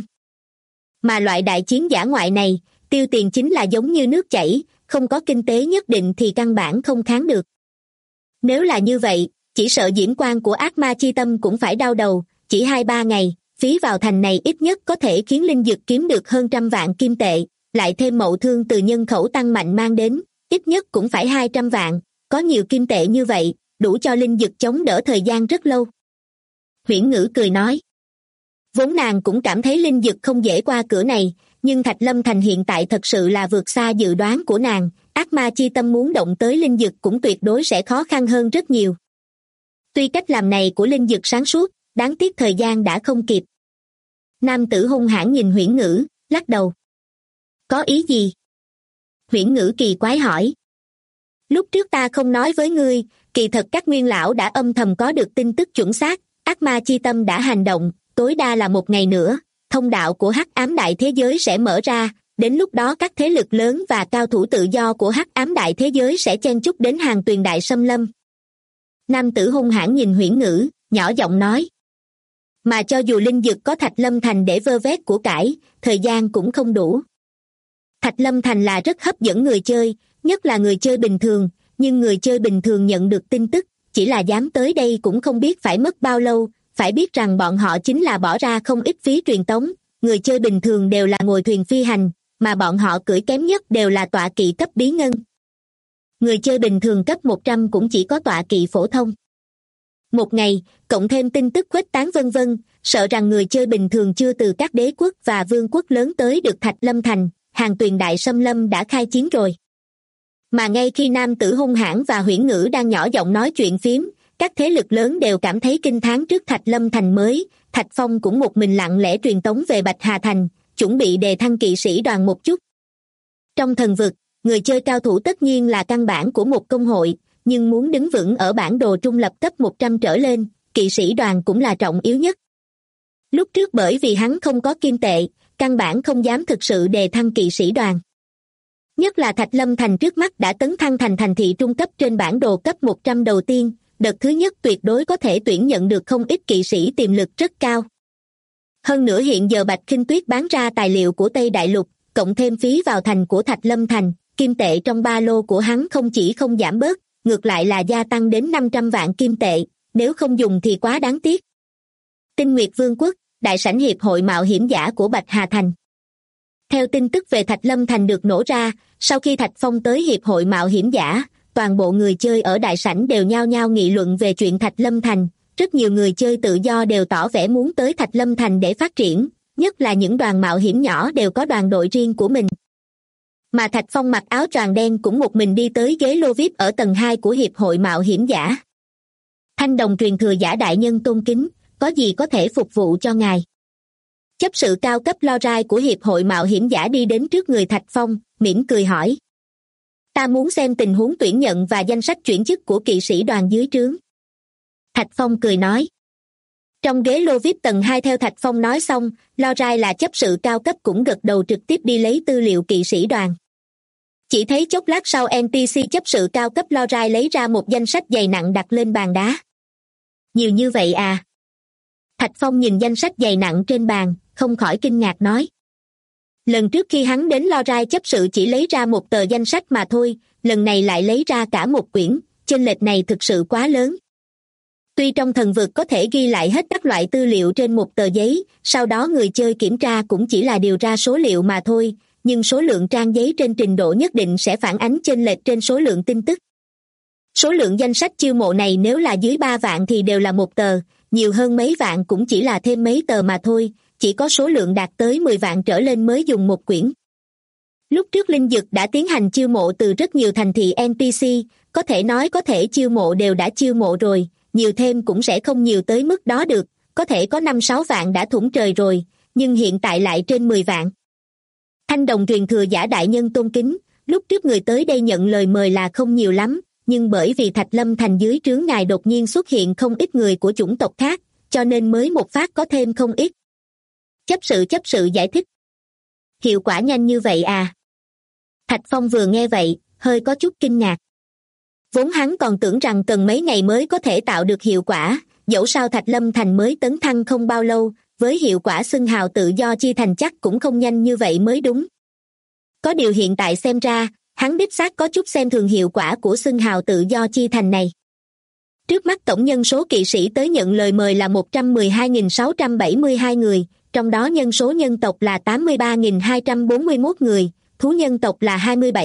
Mà loại đại chiến dã ngoại này, tiêu tiền chính là giống như nước chảy, không có kinh tế nhất định thì căn bản không kháng được. Nếu là như vậy, chỉ sợ Diễm Quang của ác ma chi tâm cũng phải đau đầu, chỉ 2-3 ngày, phí vào thành này ít nhất có thể khiến linh dực kiếm được hơn 100 vạn kim tệ, lại thêm mậu thương từ nhân khẩu tăng mạnh mang đến, ít nhất cũng phải 200 vạn, có nhiều kim tệ như vậy, đủ cho linh dực chống đỡ thời gian rất lâu. Huyễn Ngữ cười nói. Vốn nàng cũng cảm thấy linh dực không dễ qua cửa này, nhưng Thạch Lâm thành hiện tại thật sự là vượt xa dự đoán của nàng, ác ma chi tâm muốn động tới linh dực cũng tuyệt đối sẽ khó khăn hơn rất nhiều. Tuy cách làm này của linh dực sáng suốt, đáng tiếc thời gian đã không kịp. Nam tử hung hãn nhìn Huyễn Ngữ, lắc đầu. Có ý gì? Huyễn Ngữ kỳ quái hỏi. Lúc trước ta không nói với ngươi, kỳ thật các nguyên lão đã âm thầm có được tin tức chuẩn xác, ác ma chi tâm đã hành động, tối đa là 1 ngày nữa, thông đạo của Hắc ám đại thế giới sẽ mở ra, đến lúc đó các thế lực lớn và cao thủ tự do của Hắc ám đại thế giới sẽ chen chúc đến Hàng Tuyền đại xâm lâm. Nam tử hung hãn nhìn Huyễn Ngữ, nhỏ giọng nói. Mà cho dù linh dực có Thạch Lâm thành để vơ vét của cải, thời gian cũng không đủ. Thạch Lâm thành là rất hấp dẫn người chơi, nhất là người chơi bình thường, nhưng người chơi bình thường nhận được tin tức, chỉ là dám tới đây cũng không biết phải mất bao lâu, phải biết rằng bọn họ chính là bỏ ra không ít phí truyền tống, người chơi bình thường đều là ngồi thuyền phi hành, mà bọn họ cưỡi kém nhất đều là tọa kỵ cấp bí ngân. Người chơi bình thường cấp 100 cũng chỉ có tọa kỵ phổ thông. 1 ngày, cộng thêm tin tức khuếch tán vân vân, sợ rằng người chơi bình thường chưa từ các đế quốc và vương quốc lớn tới được Thạch Lâm thành, Hàng Tuyền đại xâm lâm đã khai chiến rồi. Mà ngay khi nam tử hung hãn và Huyễn Ngữ đang nhỏ giọng nói chuyện phiếm, các thế lực lớn đều cảm thấy kinh thán trước Thạch Lâm thành mới, Thạch Phong cũng một mình lặng lẽ truyền tống về Bạch Hà thành, chuẩn bị đề thăng kỵ sĩ đoàn một chút. Trong thần vực, người chơi cao thủ tất nhiên là căn bản của một công hội, nhưng muốn đứng vững ở bản đồ trung lập cấp 100 trở lên, kỵ sĩ đoàn cũng là trọng yếu nhất. Lúc trước bởi vì hắn không có kim tệ, căn bản không dám thực sự đề thăng kỵ sĩ đoàn. Nhất là Thạch Lâm thành trước mắt đã tấn thăng thành thành thị trung cấp trên bản đồ cấp 100 đầu tiên, đợt thứ nhất tuyệt đối có thể tuyển nhận được không ít kỵ sĩ tiềm lực rất cao. Hơn nữa hiện giờ Bạch Khinh Tuyết bán ra tài liệu của Tây Đại Lục, cộng thêm phí vào thành của Thạch Lâm thành, kim tệ trong ba lô của hắn không chỉ không giảm bớt, ngược lại là gia tăng đến 500 vạn kim tệ, nếu không dùng thì quá đáng tiếc. Tinh Nguyệt Vương quốc, đại sảnh hiệp hội mạo hiểm giả của Bạch Hà Thành. Theo tin tức về Thạch Lâm Thành được nổ ra, sau khi Thạch Phong tới hiệp hội mạo hiểm giả, toàn bộ người chơi ở đại sảnh đều nhao nhao nghị luận về chuyện Thạch Lâm Thành. Rất nhiều người chơi tự do đều tỏ vẻ muốn tới Thạch Lâm Thành để phát triển, nhất là những đoàn mạo hiểm nhỏ đều có đoàn đội riêng của mình. Mà Thạch Phong mặc áo choàng đen cũng một mình đi tới ghế lô VIP ở tầng 2 của hiệp hội mạo hiểm giả. Thanh đồng truyền thừa giả đại nhân tôn kính, có gì có thể phục vụ cho ngài? Chấp sự cao cấp Lorai của hiệp hội mạo hiểm giả đi đến trước người Thạch Phong, mỉm cười hỏi. Ta muốn xem tình huống tuyển nhận và danh sách chuyển chức của kỵ sĩ đoàn dưới trướng. Thạch Phong cười nói. Trong ghế lô VIP tầng 2 theo Thạch Phong nói xong, Lorai là chấp sự cao cấp cũng gật đầu trực tiếp đi lấy tư liệu kỵ sĩ đoàn. Chỉ thấy chốc lát sau NPC chấp sự cao cấp Lorai lấy ra một danh sách dày nặng đặt lên bàn đá. Nhiều như vậy à? Thạch Phong nhìn danh sách dày nặng trên bàn, không khỏi kinh ngạc nói. Lần trước khi hắn đến Lorai chấp sự chỉ lấy ra một tờ danh sách mà thôi, lần này lại lấy ra cả một quyển, chênh lệch này thực sự quá lớn. Tuy trong thần vực có thể ghi lại hết các loại tư liệu trên một tờ giấy, sau đó người chơi kiểm tra cũng chỉ là điều ra số liệu mà thôi, nhưng số lượng trang giấy trên trình độ nhất định sẽ phản ánh chênh lệch trên số lượng tin tức. Số lượng danh sách chiêu mộ này nếu là dưới 3 vạn thì đều là một tờ, nhiều hơn mấy vạn cũng chỉ là thêm mấy tờ mà thôi, chỉ có số lượng đạt tới 10 vạn trở lên mới dùng một quyển. Lúc trước Linh Dực đã tiến hành chiêu mộ từ rất nhiều thành thị NPC, có thể nói có thể chiêu mộ đều đã chiêu mộ rồi, nhiều thêm cũng sẽ không nhiều tới mức đó được, có thể có 5-6 vạn đã thủng trời rồi, nhưng hiện tại lại trên 10 vạn. Thanh đồng truyền thừa giả đại nhân tôn kính, lúc trước người tới đây nhận lời mời là không nhiều lắm, nhưng bởi vì Thạch Lâm Thành dưới trướng ngài đột nhiên xuất hiện không ít người của chủng tộc khác, cho nên mới một phát có thêm không ít. Chấp sự giải thích. Hiệu quả nhanh như vậy à? Thạch Phong vừa nghe vậy, hơi có chút kinh ngạc. Vốn hắn còn tưởng rằng cần mấy ngày mới có thể tạo được hiệu quả, dẫu sao Thạch Lâm Thành mới tấn thăng không bao lâu, với hiệu quả xưng hào tự do chia thành chắc cũng không nhanh như vậy mới đúng. Có điều hiện tại xem ra, hắn đích xác có chút xem thường hiệu quả của xưng hào tự do chia thành này. Trước mắt tổng nhân số kỵ sĩ tới nhận lời mời là 112.672 người, trong đó nhân số nhân tộc là 83.241 người, thú nhân tộc là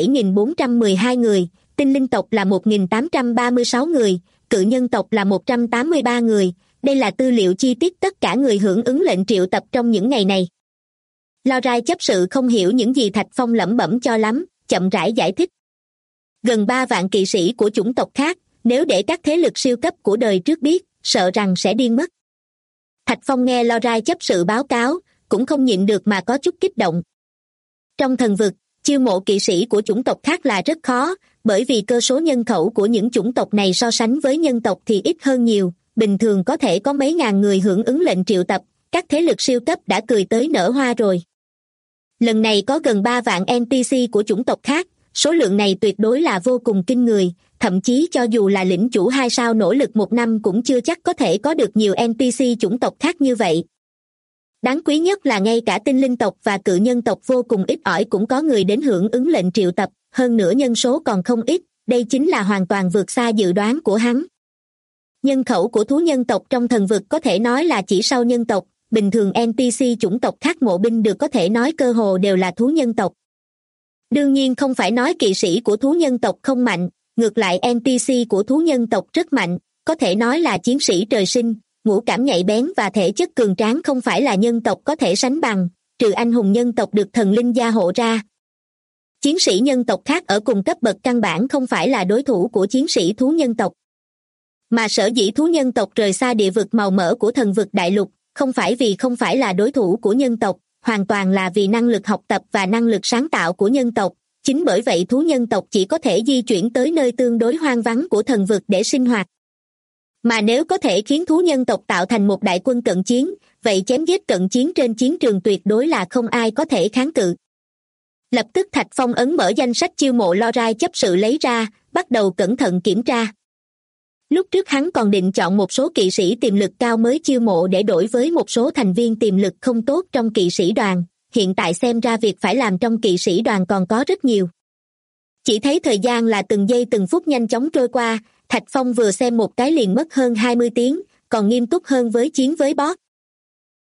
27.412 người, tinh linh tộc là 1.836 người, cự nhân tộc là 183 người. Đây là tư liệu chi tiết tất cả người hưởng ứng lệnh triệu tập trong những ngày này. Lorai chấp sự không hiểu những gì Thạch Phong lẩm bẩm cho lắm, chậm rãi giải thích. Gần 3 vạn kỵ sĩ của chủng tộc khác, nếu để các thế lực siêu cấp của đời trước biết, sợ rằng sẽ điên mất. Thạch Phong nghe Lorai chấp sự báo cáo, cũng không nhịn được mà có chút kích động. Trong thần vực, chiêu mộ kỵ sĩ của chủng tộc khác là rất khó, bởi vì cơ số nhân khẩu của những chủng tộc này so sánh với nhân tộc thì ít hơn nhiều, bình thường có thể có mấy ngàn người hưởng ứng lệnh triệu tập, các thế lực siêu cấp đã cười tới nở hoa rồi. Lần này có gần 3 vạn NPC của chủng tộc khác, số lượng này tuyệt đối là vô cùng kinh người, thậm chí cho dù là lĩnh chủ 2 sao nỗ lực 1 năm cũng chưa chắc có thể có được nhiều NPC chủng tộc khác như vậy. Đáng quý nhất là ngay cả tinh linh tộc và cự nhân tộc vô cùng ít ỏi cũng có người đến hưởng ứng lệnh triệu tập, hơn nữa nhân số còn không ít, đây chính là hoàn toàn vượt xa dự đoán của hắn. Nhân khẩu của thú nhân tộc trong thần vực có thể nói là chỉ sau nhân tộc, bình thường NPC chủng tộc khác mộ binh được có thể nói cơ hồ đều là thú nhân tộc. Đương nhiên không phải nói kỵ sĩ của thú nhân tộc không mạnh, ngược lại NPC của thú nhân tộc rất mạnh, có thể nói là chiến sĩ trời sinh, ngũ cảm nhạy bén và thể chất cường tráng không phải là nhân tộc có thể sánh bằng, trừ anh hùng nhân tộc được thần linh gia hộ ra. Chiến sĩ nhân tộc khác ở cùng cấp bậc căn bản không phải là đối thủ của chiến sĩ thú nhân tộc. Mà sở dĩ thú nhân tộc rời xa địa vực màu mỡ của thần vực đại lục, không phải vì không phải là đối thủ của nhân tộc, hoàn toàn là vì năng lực học tập và năng lực sáng tạo của nhân tộc. Chính bởi vậy thú nhân tộc chỉ có thể di chuyển tới nơi tương đối hoang vắng của thần vực để sinh hoạt. Mà nếu có thể khiến thú nhân tộc tạo thành một đại quân cận chiến, vậy chém giết cận chiến trên chiến trường tuyệt đối là không ai có thể kháng cự. Lập tức Thạch Phong ấn mở danh sách chiêu mộ Lorai chấp sự lấy ra, bắt đầu cẩn thận kiểm tra. Lúc trước hắn còn định chọn một số kỵ sĩ tiềm lực cao mới chiêu mộ để đổi với một số thành viên tiềm lực không tốt trong kỵ sĩ đoàn, hiện tại xem ra việc phải làm trong kỵ sĩ đoàn còn có rất nhiều. Chỉ thấy thời gian là từng giây từng phút nhanh chóng trôi qua, Thạch Phong vừa xem một cái liền mất hơn 20 tiếng, còn nghiêm túc hơn với chiến với boss.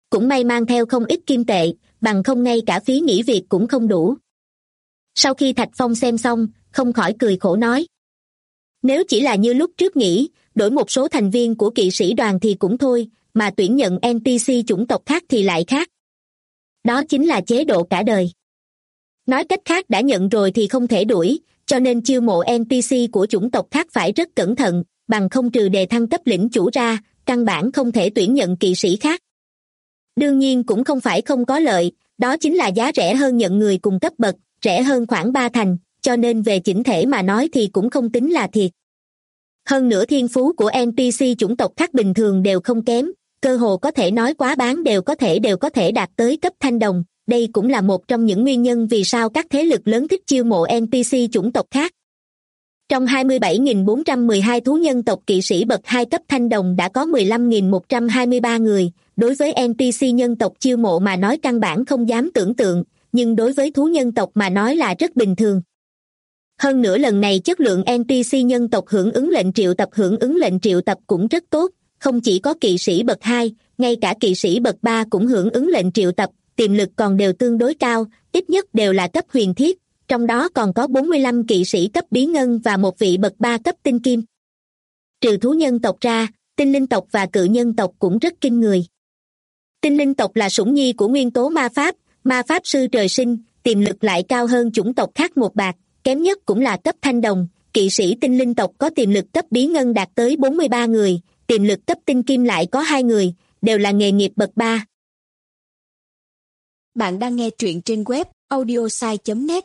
cũng may mang theo không ít kim tệ, bằng không ngay cả phí nghỉ việc cũng không đủ. Sau khi Thạch Phong xem xong, không khỏi cười khổ nói. Nếu chỉ là như lúc trước nghĩ, đổi một số thành viên của kỵ sĩ đoàn thì cũng thôi, mà tuyển nhận NPC chủng tộc khác thì lại khác. Đó chính là chế độ cả đời. Nói cách khác đã nhận rồi thì không thể đuổi, cho nên chiêu mộ NPC của chủng tộc khác phải rất cẩn thận, bằng không trừ đề thăng cấp lĩnh chủ ra, căn bản không thể tuyển nhận kỵ sĩ khác. Đương nhiên cũng không phải không có lợi, đó chính là giá rẻ hơn nhận người cùng cấp bậc, rẻ hơn khoảng 3 thành, cho nên về chỉnh thể mà nói thì cũng không tính là thiệt. Hơn nữa thiên phú của NPC chủng tộc khác bình thường đều không kém, cơ hồ có thể nói quá bán đều có thể đạt tới cấp thanh đồng, đây cũng là một trong những nguyên nhân vì sao các thế lực lớn thích chiêu mộ NPC chủng tộc khác. Trong 27.412 thú nhân tộc kỵ sĩ bậc 2 cấp thanh đồng đã có 15.123 người, đối với NPC nhân tộc chiêu mộ mà nói căn bản không dám tưởng tượng, nhưng đối với thú nhân tộc mà nói là rất bình thường. Hơn nữa lần này chất lượng NPC nhân tộc hưởng ứng lệnh triệu tập cũng rất tốt, không chỉ có kỵ sĩ bậc 2, ngay cả kỵ sĩ bậc 3 cũng hưởng ứng lệnh triệu tập, tiềm lực còn đều tương đối cao, ít nhất đều là cấp huyền thiết, trong đó còn có 45 kỵ sĩ cấp bí ngân và một vị bậc 3 cấp tinh kim. Trừ thú nhân tộc ra, tinh linh tộc và cự nhân tộc cũng rất kinh người. Tinh linh tộc là sủng nhi của nguyên tố ma pháp sư trời sinh, tiềm lực lại cao hơn chủng tộc khác một bạc, kém nhất cũng là cấp thanh đồng. Kỵ sĩ tinh linh tộc có tiềm lực cấp bí ngân đạt tới 43 người, tiềm lực cấp tinh kim lại có 2 người, đều là nghề nghiệp bậc 3. Bạn đang nghe truyện trên web audiosai.net.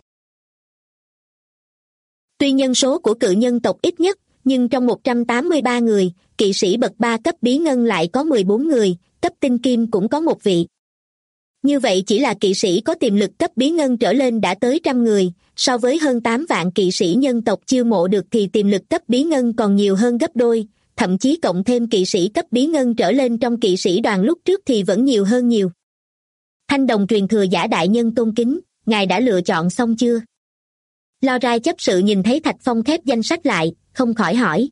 Tuy nhân số của cự nhân tộc ít nhất, nhưng trong 183 người, kỵ sĩ bậc 3 cấp bí ngân lại có 14 người, cấp tinh kim cũng có một vị. Như vậy chỉ là kỵ sĩ có tiềm lực cấp bí ngân trở lên đã tới 100 người, so với hơn 8 vạn kỵ sĩ nhân tộc chiêu mộ được thì tiềm lực cấp bí ngân còn nhiều hơn gấp đôi, thậm chí cộng thêm kỵ sĩ cấp bí ngân trở lên trong kỵ sĩ đoàn lúc trước thì vẫn nhiều hơn nhiều. Thanh đồng truyền thừa giả đại nhân tôn kính, ngài đã lựa chọn xong chưa? Lo Rai chấp sự nhìn thấy Thạch Phong khép danh sách lại, không khỏi hỏi.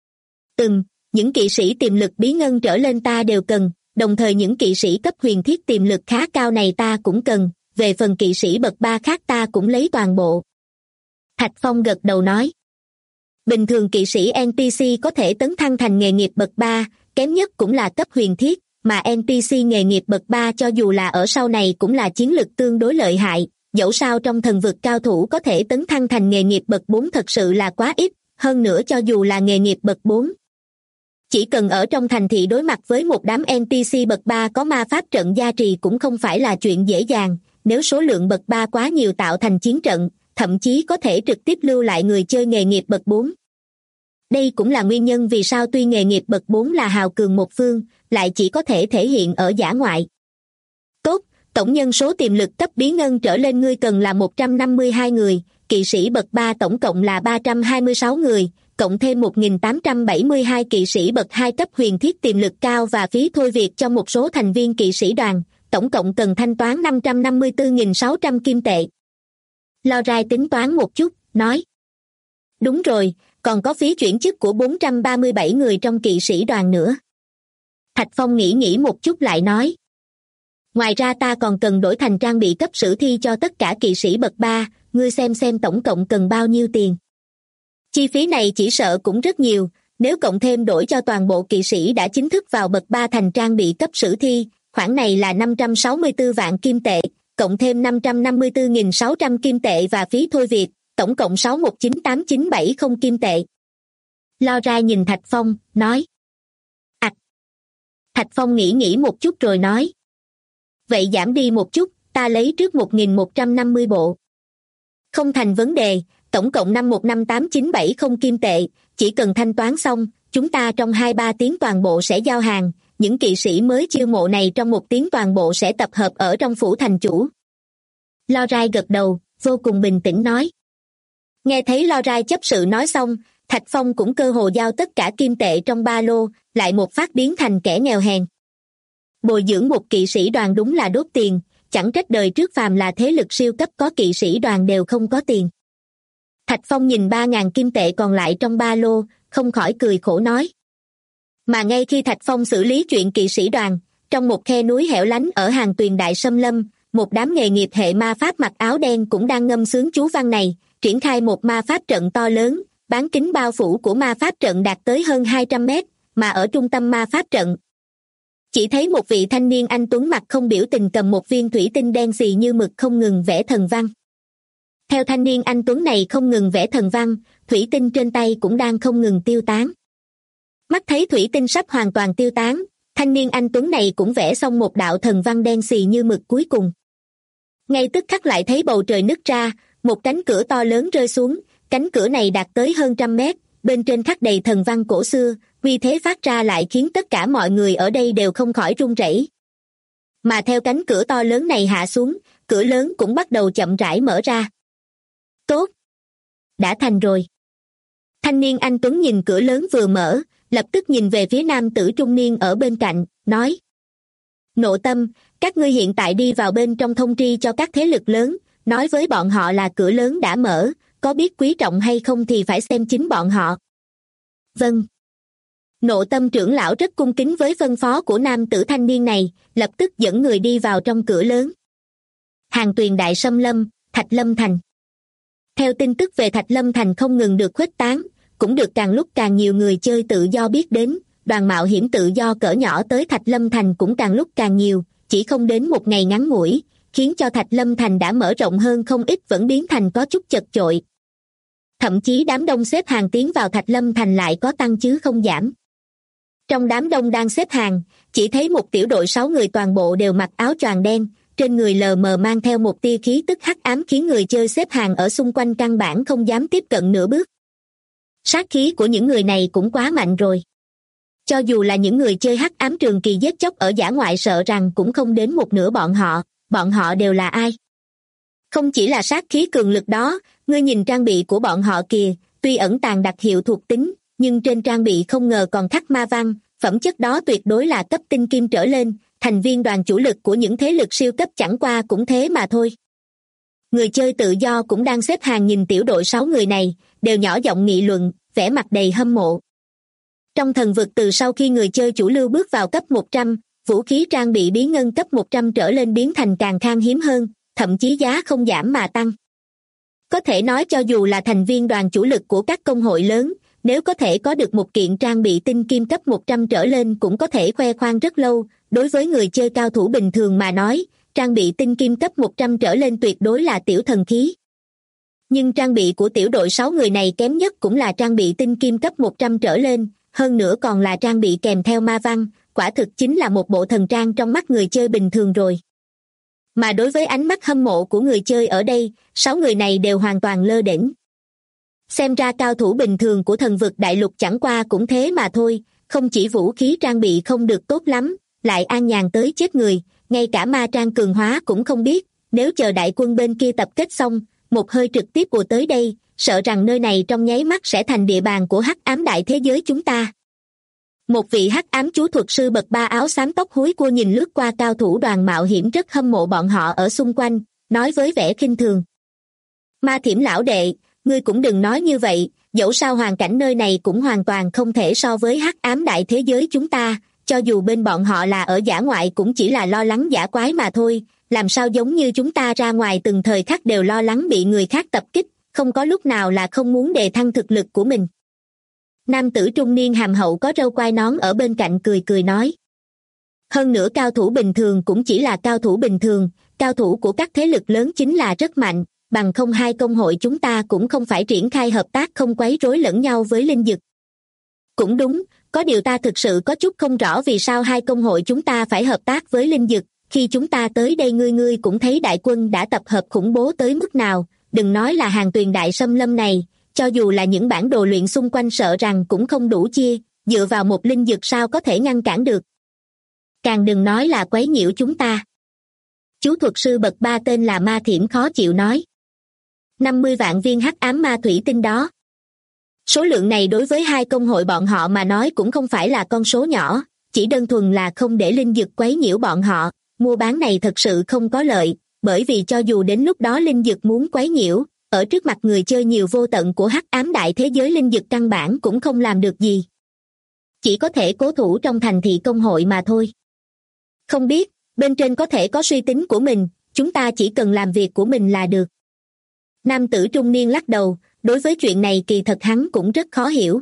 Những kỵ sĩ tiềm lực bí ngân trở lên ta đều cần, đồng thời những kỵ sĩ cấp huyền thiết tiềm lực khá cao này ta cũng cần, về phần kỵ sĩ bậc 3 khác ta cũng lấy toàn bộ. Thạch Phong gật đầu nói. Bình thường kỵ sĩ NPC có thể tấn thăng thành nghề nghiệp bậc 3, kém nhất cũng là cấp huyền thiết, mà NPC nghề nghiệp bậc 3 cho dù là ở sau này cũng là chiến lực tương đối lợi hại, dẫu sao trong thần vực cao thủ có thể tấn thăng thành nghề nghiệp bậc 4 thật sự là quá ít, hơn nữa cho dù là nghề nghiệp bậc 4. Chỉ cần ở trong thành thị đối mặt với một đám NPC bậc 3 có ma pháp trận gia trì cũng không phải là chuyện dễ dàng, nếu số lượng bậc 3 quá nhiều tạo thành chiến trận, thậm chí có thể trực tiếp lưu lại người chơi nghề nghiệp bậc 4. Đây cũng là nguyên nhân vì sao tuy nghề nghiệp bậc 4 là hào cường một phương, lại chỉ có thể thể hiện ở dã ngoại. Tốt, tổng nhân số tiềm lực cấp bí ngân trở lên ngươi cần là 152 người, kỵ sĩ bậc 3 tổng cộng là 326 người, cộng thêm 1.872 kỵ sĩ bậc 2 cấp huyền thiết tiềm lực cao và phí thôi việc cho một số thành viên kỵ sĩ đoàn, tổng cộng cần thanh toán 554.600 kim tệ. Lo Rai tính toán một chút, nói. Đúng rồi, còn có phí chuyển chức của 437 người trong kỵ sĩ đoàn nữa. Thạch Phong nghĩ một chút lại nói. Ngoài ra ta còn cần đổi thành trang bị cấp sử thi cho tất cả kỵ sĩ bậc 3, ngươi xem tổng cộng cần bao nhiêu tiền. Chi phí này chỉ sợ cũng rất nhiều, nếu cộng thêm đổi cho toàn bộ kỵ sĩ đã chính thức vào bậc 3 thành trang bị cấp sử thi, khoản này là 564 vạn kim tệ, cộng thêm 554.600 kim tệ và phí thôi việc, tổng cộng 6198970 kim tệ. Lo Rai nhìn Thạch Phong, nói. Thạch Phong nghĩ một chút rồi nói. Vậy giảm đi một chút, ta lấy trước 1.150 bộ. Không thành vấn đề, tổng cộng 5158970 kim tệ, chỉ cần thanh toán xong, chúng ta trong 2-3 tiếng toàn bộ sẽ giao hàng, những kỵ sĩ mới chiêu mộ này trong 1 tiếng toàn bộ sẽ tập hợp ở trong phủ thành chủ. Lo Rai gật đầu, vô cùng bình tĩnh nói. Nghe thấy Lo Rai chấp sự nói xong, Thạch Phong cũng cơ hồ giao tất cả kim tệ trong ba lô, lại một phát biến thành kẻ nghèo hèn. Bồi dưỡng một kỵ sĩ đoàn đúng là đốt tiền, chẳng trách đời trước phàm là thế lực siêu cấp có kỵ sĩ đoàn đều không có tiền. Thạch Phong nhìn 3.000 kim tệ còn lại trong ba lô, không khỏi cười khổ nói. Mà ngay khi Thạch Phong xử lý chuyện kỵ sĩ đoàn, trong một khe núi hẻo lánh ở hàng tuyền đại xâm lâm, một đám nghề nghiệp hệ ma pháp mặc áo đen cũng đang ngâm sướng chú văn này, triển khai một ma pháp trận to lớn, bán kính bao phủ của ma pháp trận đạt tới hơn 200 mét, mà ở trung tâm ma pháp trận chỉ thấy một vị thanh niên anh tuấn mặt không biểu tình cầm một viên thủy tinh đen xì như mực không ngừng vẽ thần văn. Theo thanh niên anh tuấn này không ngừng vẽ thần văn, thủy tinh trên tay cũng đang không ngừng tiêu tán. Mắt thấy thủy tinh sắp hoàn toàn tiêu tán, thanh niên anh tuấn này cũng vẽ xong một đạo thần văn đen xì như mực cuối cùng. Ngay tức khắc lại thấy bầu trời nứt ra, một cánh cửa to lớn rơi xuống, cánh cửa này đạt tới hơn 100 mét, bên trên khắc đầy thần văn cổ xưa, uy thế phát ra lại khiến tất cả mọi người ở đây đều không khỏi run rẩy. Mà theo cánh cửa to lớn này hạ xuống, cửa lớn cũng bắt đầu chậm rãi mở ra. Tốt! Đã thành rồi. Thanh niên anh tuấn nhìn cửa lớn vừa mở, lập tức nhìn về phía nam tử trung niên ở bên cạnh, nói: Nộ Tâm, các ngươi hiện tại đi vào bên trong thông tri cho các thế lực lớn, nói với bọn họ là cửa lớn đã mở, có biết quý trọng hay không thì phải xem chính bọn họ. Vâng. Nộ Tâm trưởng lão rất cung kính với phân phó của nam tử thanh niên này, lập tức dẫn người đi vào trong cửa lớn. Hàng tuyền đại xâm lâm, Thạch Lâm Thành. Theo tin tức về Thạch Lâm Thành không ngừng được khuếch tán, cũng được càng lúc càng nhiều người chơi tự do biết đến, đoàn mạo hiểm tự do cỡ nhỏ tới Thạch Lâm Thành cũng càng lúc càng nhiều, chỉ không đến một ngày ngắn ngủi, khiến cho Thạch Lâm Thành đã mở rộng hơn không ít vẫn biến thành có chút chật chội. Thậm chí đám đông xếp hàng tiến vào Thạch Lâm Thành lại có tăng chứ không giảm. Trong đám đông đang xếp hàng, chỉ thấy một tiểu đội 6 người toàn bộ đều mặc áo choàng đen, trên người lờ mờ mang theo một tia khí tức hắc ám khiến người chơi xếp hàng ở xung quanh căn bản không dám tiếp cận nửa bước. Sát khí của những người này cũng quá mạnh rồi. Cho dù là những người chơi hắc ám trường kỳ giết chóc ở dã ngoại sợ rằng cũng không đến một nửa bọn họ đều là ai? Không chỉ là sát khí cường lực đó, ngươi nhìn trang bị của bọn họ kìa, tuy ẩn tàng đặc hiệu thuộc tính, nhưng trên trang bị không ngờ còn khắc ma văn, phẩm chất đó tuyệt đối là cấp tinh kim trở lên, thành viên đoàn chủ lực của những thế lực siêu cấp chẳng qua cũng thế mà thôi. Người chơi tự do cũng đang xếp hàng nhìn tiểu đội 6 người này, đều nhỏ giọng nghị luận, vẻ mặt đầy hâm mộ. Trong thần vực từ sau khi người chơi chủ lưu bước vào cấp 100, vũ khí trang bị bí ngân cấp 100 trở lên biến thành càng khan hiếm hơn, thậm chí giá không giảm mà tăng. Có thể nói cho dù là thành viên đoàn chủ lực của các công hội lớn, nếu có thể có được một kiện trang bị tinh kim cấp 100 trở lên cũng có thể khoe khoang rất lâu, đối với người chơi cao thủ bình thường mà nói, trang bị tinh kim cấp 100 trở lên tuyệt đối là tiểu thần khí. Nhưng trang bị của tiểu đội 6 người này kém nhất cũng là trang bị tinh kim cấp 100 trở lên, hơn nữa còn là trang bị kèm theo ma văn, quả thực chính là một bộ thần trang trong mắt người chơi bình thường rồi. Mà đối với ánh mắt hâm mộ của người chơi ở đây, 6 người này đều hoàn toàn lơ đễnh. Xem ra cao thủ bình thường của thần vực đại lục chẳng qua cũng thế mà thôi, không chỉ vũ khí trang bị không được tốt lắm, lại an nhàn tới chết người, ngay cả ma trang cường hóa cũng không biết, nếu chờ đại quân bên kia tập kết xong, một hơi trực tiếp ùa tới đây, sợ rằng nơi này trong nháy mắt sẽ thành địa bàn của hắc ám đại thế giới chúng ta. Một vị hắc ám chú thuật sư bậc 3 áo xám tóc húi cua nhìn lướt qua cao thủ đoàn mạo hiểm rất hâm mộ bọn họ ở xung quanh, nói với vẻ khinh thường. Ma Thiểm lão đệ, ngươi cũng đừng nói như vậy, dẫu sao hoàn cảnh nơi này cũng hoàn toàn không thể so với hắc ám đại thế giới chúng ta, cho dù bên bọn họ là ở dã ngoại cũng chỉ là lo lắng dã quái mà thôi, làm sao giống như chúng ta ra ngoài từng thời khắc đều lo lắng bị người khác tập kích, không có lúc nào là không muốn đề thăng thực lực của mình. Nam tử trung niên hàm hậu có râu quai nón ở bên cạnh cười cười nói. Hơn nữa cao thủ bình thường cũng chỉ là cao thủ bình thường, cao thủ của các thế lực lớn chính là rất mạnh, bằng không hai công hội chúng ta cũng không phải triển khai hợp tác không quấy rối lẫn nhau với linh dực. Cũng đúng, có điều ta thực sự có chút không rõ vì sao hai công hội chúng ta phải hợp tác với linh dực, khi chúng ta tới đây ngươi cũng thấy đại quân đã tập hợp khủng bố tới mức nào, đừng nói là hàng tuyền đại xâm lâm này, cho dù là những bản đồ luyện xung quanh sợ rằng cũng không đủ chia, dựa vào một linh dực sao có thể ngăn cản được. Càng đừng nói là quấy nhiễu chúng ta. Chú thuật sư bậc 3 tên là Ma Thiểm khó chịu nói. 50 vạn viên hắc ám ma thủy tinh đó. Số lượng này đối với hai công hội bọn họ mà nói cũng không phải là con số nhỏ, chỉ đơn thuần là không để linh dực quấy nhiễu bọn họ, mua bán này thật sự không có lợi, bởi vì cho dù đến lúc đó linh dực muốn quấy nhiễu, ở trước mặt người chơi nhiều vô tận của hắc ám đại thế giới linh dực căn bản cũng không làm được gì. Chỉ có thể cố thủ trong thành thị công hội mà thôi. Không biết, bên trên có thể có suy tính của mình, chúng ta chỉ cần làm việc của mình là được. Nam tử trung niên lắc đầu, đối với chuyện này kỳ thật hắn cũng rất khó hiểu.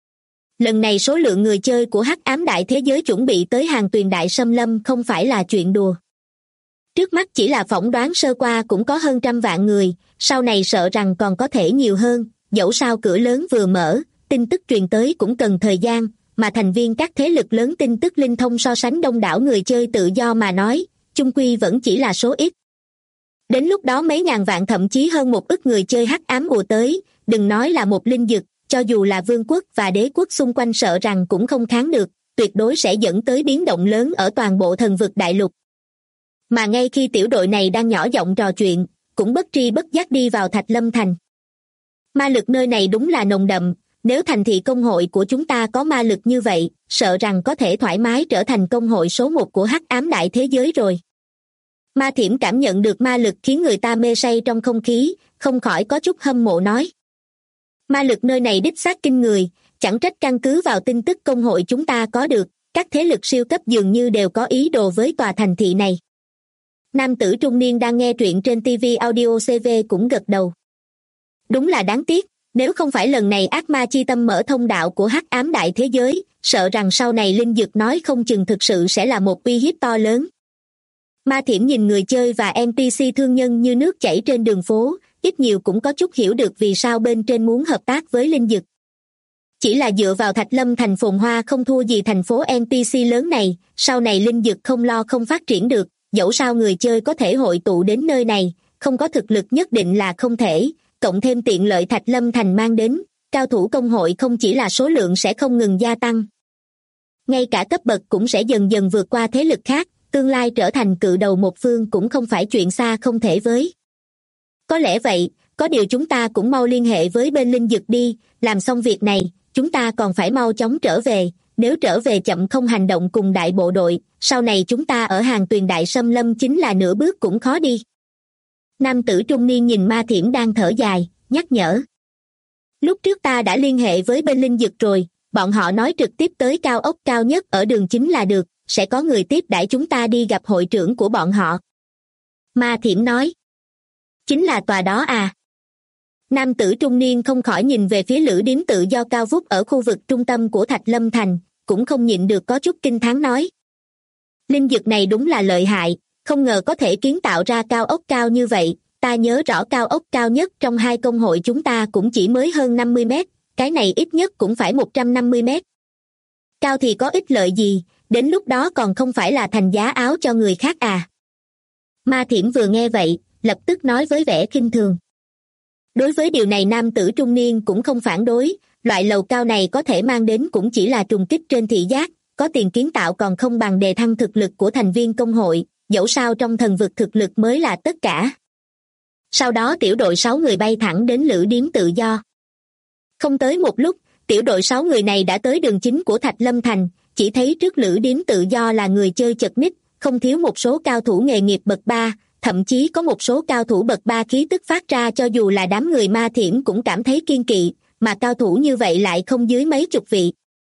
Lần này số lượng người chơi của Hắc Ám Đại Thế Giới chuẩn bị tới Hàng Tuyền Đại Xâm Lâm không phải là chuyện đùa. Trước mắt chỉ là phỏng đoán sơ qua cũng có hơn 100 vạn người, sau này sợ rằng còn có thể nhiều hơn, dẫu sao cửa lớn vừa mở, tin tức truyền tới cũng cần thời gian, mà thành viên các thế lực lớn tin tức linh thông so sánh đông đảo người chơi tự do mà nói, chung quy vẫn chỉ là số ít. Đến lúc đó mấy ngàn vạn thậm chí hơn 1 ức người chơi hắc ám ùa tới, đừng nói là một linh dực, cho dù là vương quốc và đế quốc xung quanh sợ rằng cũng không kháng được, tuyệt đối sẽ dẫn tới biến động lớn ở toàn bộ thần vực đại lục. Mà ngay khi tiểu đội này đang nhỏ giọng trò chuyện, cũng bất tri bất giác đi vào Thạch Lâm Thành. Ma lực nơi này đúng là nồng đậm, nếu thành thị công hội của chúng ta có ma lực như vậy, sợ rằng có thể thoải mái trở thành công hội số 1 của Hắc Ám Đại Thế Giới rồi. Ma Thiểm cảm nhận được ma lực khiến người ta mê say trong không khí, không khỏi có chút hâm mộ nói. Ma lực nơi này đích xác kinh người, chẳng trách căn cứ vào tin tức công hội chúng ta có được, các thế lực siêu cấp dường như đều có ý đồ với tòa thành thị này. Nam tử trung niên đang nghe truyện trên TV Audio CV cũng gật đầu. Đúng là đáng tiếc, nếu không phải lần này ác ma chi tâm mở thông đạo của Hắc Ám Đại Thế Giới, sợ rằng sau này linh dược nói không chừng thực sự sẽ là một uy hiếp to lớn. Ma Thiểm nhìn người chơi và NPC thương nhân như nước chảy trên đường phố, ít nhiều cũng có chút hiểu được vì sao bên trên muốn hợp tác với linh dược. Chỉ là dựa vào Thạch Lâm thành phồn hoa không thua gì thành phố NPC lớn này, sau này linh dược không lo không phát triển được, dẫu sao người chơi có thể hội tụ đến nơi này, không có thực lực nhất định là không thể, cộng thêm tiện lợi Thạch Lâm thành mang đến, cao thủ công hội không chỉ là số lượng sẽ không ngừng gia tăng. Ngay cả cấp bậc cũng sẽ dần dần vượt qua thế lực khác, tương lai trở thành cự đầu một phương cũng không phải chuyện xa không thể với. Có lẽ vậy, có điều chúng ta cũng mau liên hệ với bên linh dược đi, làm xong việc này, chúng ta còn phải mau chóng trở về, nếu trở về chậm không hành động cùng đại bộ đội, sau này chúng ta ở Hàng Tuyền Đại Xâm Lâm chính là nửa bước cũng khó đi. Nam tử trung niên nhìn Ma Thiểm đang thở dài, nhắc nhở. Lúc trước ta đã liên hệ với bên linh dược rồi, bọn họ nói trực tiếp tới cao ốc cao nhất ở đường chính là được, sẽ có người tiếp đãi chúng ta đi gặp hội trưởng của bọn họ. Ma Thiểm nói. Chính là tòa đó à? Nam tử trung niên không khỏi nhìn về phía lữ điếm tự do cao vút ở khu vực trung tâm của Thạch Lâm Thành, cũng không nhịn được có chút kinh thán nói. Linh dược này đúng là lợi hại, không ngờ có thể kiến tạo ra cao ốc cao như vậy, ta nhớ rõ cao ốc cao nhất trong hai công hội chúng ta cũng chỉ mới hơn 50 mét, cái này ít nhất cũng phải 150 mét. Cao thì có ích lợi gì, đến lúc đó còn không phải là thành giá áo cho người khác à? Ma Thiểm vừa nghe vậy, lập tức nói với vẻ khinh thường. Đối với điều này nam tử trung niên cũng không phản đối, loại lầu cao này có thể mang đến cũng chỉ là trùng kích trên thị giác, có tiền kiến tạo còn không bằng đề thăng thực lực của thành viên công hội, dẫu sao trong thần vực thực lực mới là tất cả. Sau đó tiểu đội 6 người bay thẳng đến lữ điếm tự do. Không tới một lúc, tiểu đội 6 người này đã tới đường chính của Thạch Lâm Thành, chỉ thấy trước lữ điếm tự do là người chơi chật ních, không thiếu một số cao thủ nghề nghiệp bậc 3, thậm chí có một số cao thủ bậc 3 khí tức phát ra cho dù là đám người Ma Thiểm cũng cảm thấy kiêng kỵ, mà cao thủ như vậy lại không dưới mấy chục vị.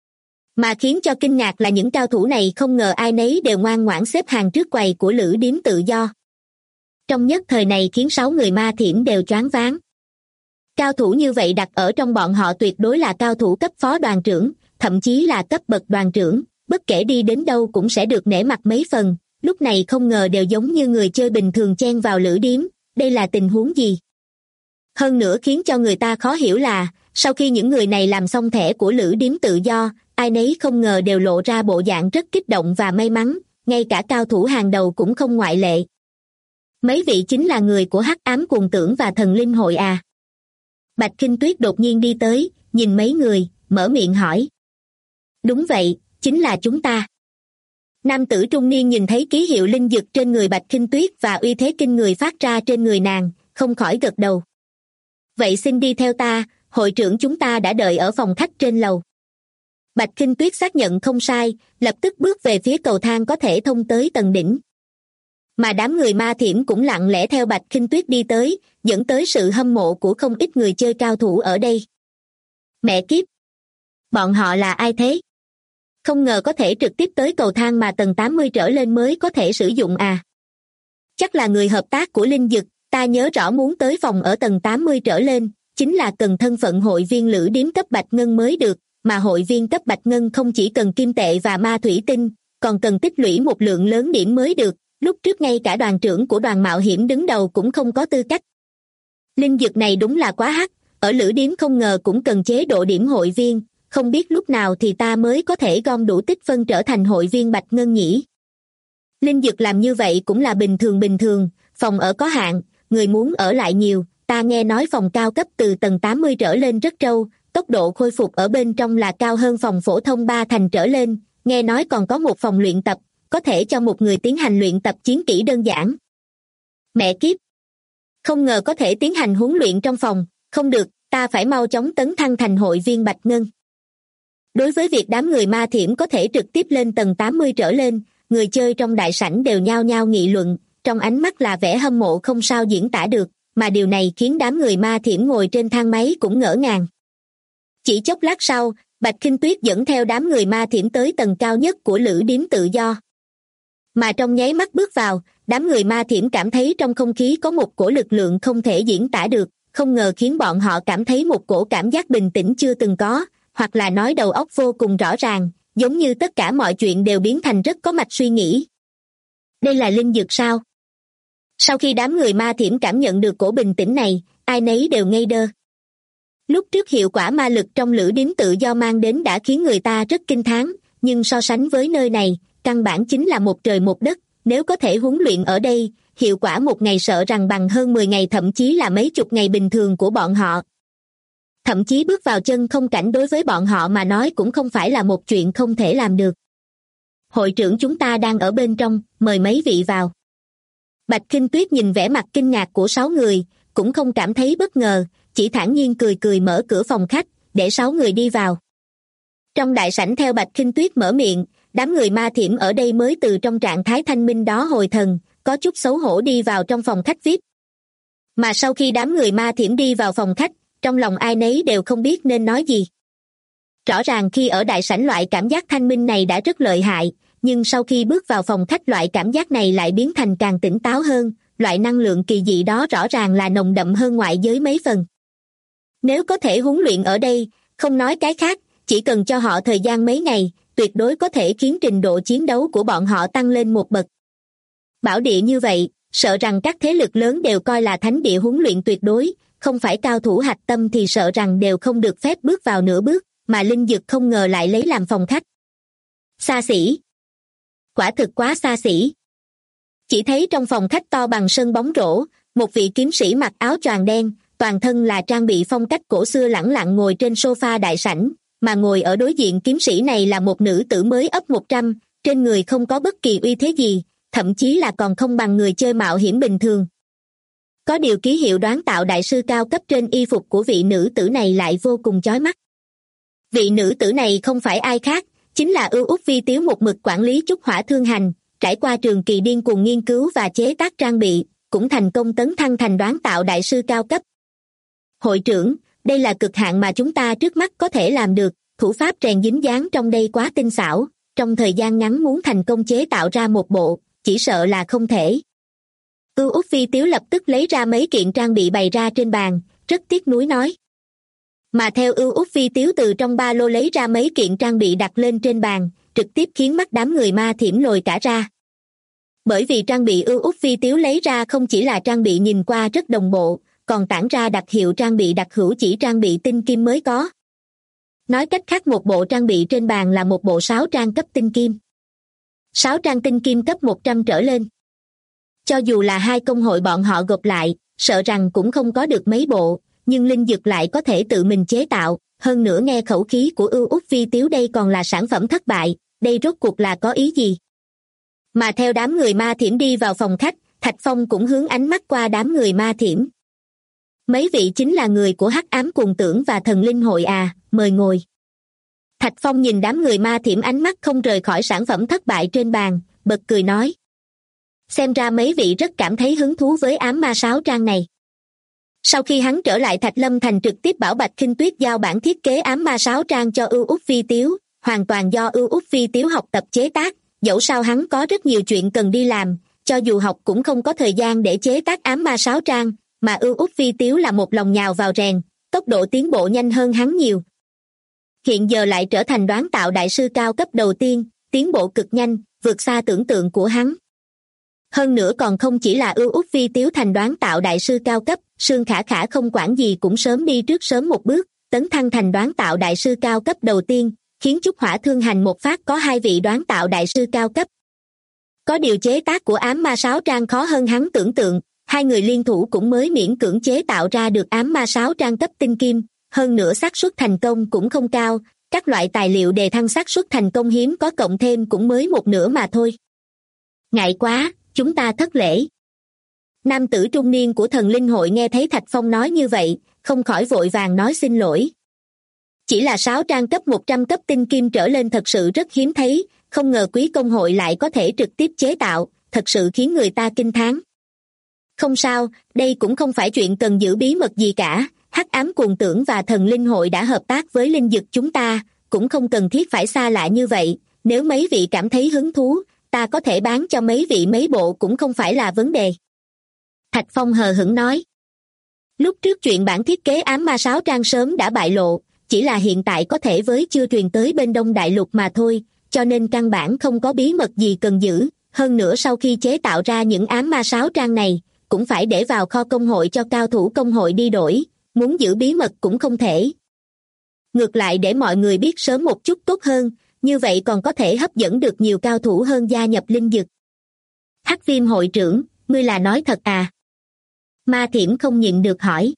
Mà khiến cho kinh ngạc là những cao thủ này không ngờ ai nấy đều ngoan ngoãn xếp hàng trước quầy của lữ điếm tự do. Trong nhất thời này khiến 6 người Ma Thiểm đều choáng váng. Cao thủ như vậy đặt ở trong bọn họ tuyệt đối là cao thủ cấp phó đoàn trưởng, thậm chí là cấp bậc đoàn trưởng, bất kể đi đến đâu cũng sẽ được nể mặt mấy phần, lúc này không ngờ đều giống như người chơi bình thường chen vào lữ điếm, đây là tình huống gì? Hơn nữa khiến cho người ta khó hiểu là, sau khi những người này làm xong thẻ của lữ điếm tự do, ai nấy không ngờ đều lộ ra bộ dạng rất kích động và may mắn, ngay cả cao thủ hàng đầu cũng không ngoại lệ. Mấy vị chính là người của Hắc Ám Cuồng Tưởng và Thần Linh Hội à? Bạch Kinh Tuyết đột nhiên đi tới, nhìn mấy người, mở miệng hỏi. Đúng vậy, chính là chúng ta. Nam tử trung niên nhìn thấy ký hiệu linh dược trên người Bạch Kinh Tuyết và uy thế kinh người phát ra trên người nàng, không khỏi gật đầu. Vậy xin đi theo ta, hội trưởng chúng ta đã đợi ở phòng khách trên lầu. Bạch Kinh Tuyết xác nhận không sai, lập tức bước về phía cầu thang có thể thông tới tầng đỉnh. Mà đám người Ma Thiểm cũng lặng lẽ theo Bạch Kinh Tuyết đi tới, dẫn tới sự hâm mộ của không ít người chơi cao thủ ở đây. Mẹ kiếp! Bọn họ là ai thế? Không ngờ có thể trực tiếp tới cầu thang mà tầng 80 trở lên mới có thể sử dụng à. Chắc là người hợp tác của Linh Dực, ta nhớ rõ muốn tới phòng ở tầng 80 trở lên, chính là cần thân phận hội viên lữ điếm cấp bạch ngân mới được, mà hội viên cấp bạch ngân không chỉ cần kim tệ và ma thủy tinh, còn cần tích lũy một lượng lớn điểm mới được, lúc trước ngay cả đoàn trưởng của đoàn mạo hiểm đứng đầu cũng không có tư cách. Linh Dực này đúng là quá hắc, ở lữ điếm không ngờ cũng cần chế độ điểm hội viên, không biết lúc nào thì ta mới có thể gom đủ tích phân trở thành hội viên bạch ngân nhỉ. Linh Dực làm như vậy cũng là bình thường, phòng ở có hạn, người muốn ở lại nhiều, ta nghe nói phòng cao cấp từ tầng 80 trở lên rất trâu, tốc độ khôi phục ở bên trong là cao hơn phòng phổ thông 3 thành trở lên, nghe nói còn có một phòng luyện tập, có thể cho một người tiến hành luyện tập chiến kỹ đơn giản. Mẹ kiếp! Không ngờ có thể tiến hành huấn luyện trong phòng, không được, ta phải mau chóng tấn thăng thành hội viên bạch ngân. Đối với việc đám người ma thiểm có thể trực tiếp lên tầng 80 trở lên, người chơi trong đại sảnh đều nhao nhao nghị luận, trong ánh mắt là vẻ hâm mộ không sao diễn tả được, mà điều này khiến đám người ma thiểm ngồi trên thang máy cũng ngỡ ngàng. Chỉ chốc lát sau, Bạch Khinh Tuyết dẫn theo đám người ma thiểm tới tầng cao nhất của lữ điếm tự do. Mà trong nháy mắt bước vào, đám người ma thiểm cảm thấy trong không khí có một cổ lực lượng không thể diễn tả được, không ngờ khiến bọn họ cảm thấy một cổ cảm giác bình tĩnh chưa từng có, hoặc là nói đầu óc vô cùng rõ ràng, giống như tất cả mọi chuyện đều biến thành rất có mạch suy nghĩ. Đây là linh dược sao? Sau khi đám người ma thiểm cảm nhận được cổ bình tĩnh này, ai nấy đều ngây đơ. Lúc trước hiệu quả ma lực trong lữ điếm tự do mang đến đã khiến người ta rất kinh thán, nhưng so sánh với nơi này, căn bản chính là một trời một đất, nếu có thể huấn luyện ở đây, hiệu quả một ngày sợ rằng bằng hơn 10 ngày thậm chí là mấy chục ngày bình thường của bọn họ. Thậm chí bước vào chân không cảnh đối với bọn họ mà nói cũng không phải là một chuyện không thể làm được. Hội trưởng chúng ta đang ở bên trong, mời mấy vị vào. Bạch Khinh Tuyết nhìn vẻ mặt kinh ngạc của 6 người, cũng không cảm thấy bất ngờ, chỉ thản nhiên cười cười mở cửa phòng khách, để 6 người đi vào. Trong đại sảnh theo Bạch Khinh Tuyết mở miệng, đám người ma thiểm ở đây mới từ trong trạng thái thanh minh đó hồi thần, có chút xấu hổ đi vào trong phòng khách VIP. Mà sau khi đám người ma thiểm đi vào phòng khách, trong lòng ai nấy đều không biết nên nói gì. Rõ ràng khi ở đại sảnh loại cảm giác thanh minh này đã rất lợi hại, nhưng sau khi bước vào phòng khách loại cảm giác này lại biến thành càng tỉnh táo hơn, loại năng lượng kỳ dị đó rõ ràng là nồng đậm hơn ngoại giới mấy phần. Nếu có thể huấn luyện ở đây, không nói cái khác, chỉ cần cho họ thời gian mấy ngày, tuyệt đối có thể khiến trình độ chiến đấu của bọn họ tăng lên một bậc. Bảo địa như vậy, sợ rằng các thế lực lớn đều coi là thánh địa huấn luyện tuyệt đối, không phải cao thủ hạch tâm thì sợ rằng đều không được phép bước vào nửa bước, mà linh dực không ngờ lại lấy làm phòng khách. Xa xỉ. Quả thực quá xa xỉ. Chỉ thấy trong phòng khách to bằng sân bóng rổ, một vị kiếm sĩ mặc áo choàng đen, toàn thân là trang bị phong cách cổ xưa lẳng lặng ngồi trên sofa đại sảnh, mà ngồi ở đối diện kiếm sĩ này là một nữ tử mới ấp 100, trên người không có bất kỳ uy thế gì, thậm chí là còn không bằng người chơi mạo hiểm bình thường. Có điều ký hiệu đoán tạo đại sư cao cấp trên y phục của vị nữ tử này lại vô cùng chói mắt. Vị nữ tử này không phải ai khác, chính là Ưu Úc Vi Tiếu một mực quản lý Trúc Hỏa Thương Hành, trải qua trường kỳ điên cuồng nghiên cứu và chế tác trang bị, cũng thành công tấn thăng thành đoán tạo đại sư cao cấp. Hội trưởng, đây là cực hạn mà chúng ta trước mắt có thể làm được, thủ pháp rèn dính dáng trong đây quá tinh xảo, trong thời gian ngắn muốn thành công chế tạo ra một bộ, chỉ sợ là không thể. Ưu Úc Vi Tiếu lập tức lấy ra mấy kiện trang bị bày ra trên bàn, rất tiếc nuối nói. Mà theo Ưu Úc Vi Tiếu từ trong ba lô lấy ra mấy kiện trang bị đặt lên trên bàn, trực tiếp khiến mắt đám người ma thiểm lồi cả ra. Bởi vì trang bị Ưu Úc Vi Tiếu lấy ra không chỉ là trang bị nhìn qua rất đồng bộ, còn tản ra đặc hiệu trang bị đặc hữu chỉ trang bị tinh kim mới có. Nói cách khác một bộ trang bị trên bàn là một bộ 6 trang cấp tinh kim. 6 trang tinh kim cấp 100 trở lên. Cho dù là hai công hội bọn họ gộp lại, sợ rằng cũng không có được mấy bộ, nhưng linh dược lại có thể tự mình chế tạo, hơn nữa nghe khẩu khí của Ưu Úc Vi Tiếu đây còn là sản phẩm thất bại, đây rốt cuộc là có ý gì? Mà theo đám người ma thiểm đi vào phòng khách, Thạch Phong cũng hướng ánh mắt qua đám người ma thiểm. Mấy vị chính là người của Hắc Ám Cuồng Tưởng và Thần Linh Hội à, mời ngồi. Thạch Phong nhìn đám người ma thiểm ánh mắt không rời khỏi sản phẩm thất bại trên bàn, bật cười nói. Xem ra mấy vị rất cảm thấy hứng thú với ám ma 6 trang này. Sau khi hắn trở lại Thạch Lâm Thành trực tiếp bảo Bạch Khinh Tuyết giao bản thiết kế ám ma 6 trang cho Ưu Úc Vi Tiếu, hoàn toàn do Ưu Út Phi Tiếu học tập chế tác, dẫu sao hắn có rất nhiều chuyện cần đi làm, cho dù học cũng không có thời gian để chế tác ám ma sáo trang, mà Ưu Út Phi Tiếu là một lòng nhào vào rèn, tốc độ tiến bộ nhanh hơn hắn nhiều. Hiện giờ lại trở thành đoán tạo đại sư cao cấp đầu tiên, tiến bộ cực nhanh, vượt xa tưởng tượng của hắn. Hơn nữa còn không chỉ là Ưu Út Phi Tiếu thành đoán tạo đại sư cao cấp, Sương Khả Khả không quản gì cũng sớm đi trước sớm một bước, tấn thăng thành đoán tạo đại sư cao cấp đầu tiên, khiến Trúc Hỏa Thương Hành một phát có 2 vị đoán tạo đại sư cao cấp. Có điều chế tác của ám ma sáo trang khó hơn hắn tưởng tượng, 2 người liên thủ cũng mới miễn cưỡng chế tạo ra được ám ma sáo trang cấp tinh kim, hơn nữa xác suất thành công cũng không cao, các loại tài liệu đề thăng xác suất thành công hiếm có cộng thêm cũng mới một nửa mà thôi. Ngại quá, chúng ta thất lễ. Nam tử trung niên của Thần Linh Hội nghe thấy Thạch Phong nói như vậy, không khỏi vội vàng nói xin lỗi. Chỉ là sáo trang cấp 100 cấp tinh kim trở lên thật sự rất hiếm thấy, không ngờ quý công hội lại có thể trực tiếp chế tạo, thật sự khiến người ta kinh thán. Không sao, đây cũng không phải chuyện cần giữ bí mật gì cả, Hắc Ám Cuồng Tưởng và Thần Linh Hội đã hợp tác với linh dực chúng ta, cũng không cần thiết phải xa lạ như vậy, nếu mấy vị cảm thấy hứng thú, ta có thể bán cho mấy vị mấy bộ cũng không phải là vấn đề. Thạch Phong hờ hững nói. Lúc trước chuyện bản thiết kế ám ma sáo trang sớm đã bại lộ, chỉ là hiện tại có thể với chưa truyền tới bên Đông Đại Lục mà thôi, cho nên căn bản không có bí mật gì cần giữ, hơn nữa sau khi chế tạo ra những ám ma sáo trang này, cũng phải để vào kho công hội cho cao thủ công hội đi đổi, muốn giữ bí mật cũng không thể. Ngược lại để mọi người biết sớm một chút tốt hơn, như vậy còn có thể hấp dẫn được nhiều cao thủ hơn gia nhập linh dực. Hắc Viêm hội trưởng, ngươi là nói thật à? Ma Thiểm không nhịn được hỏi.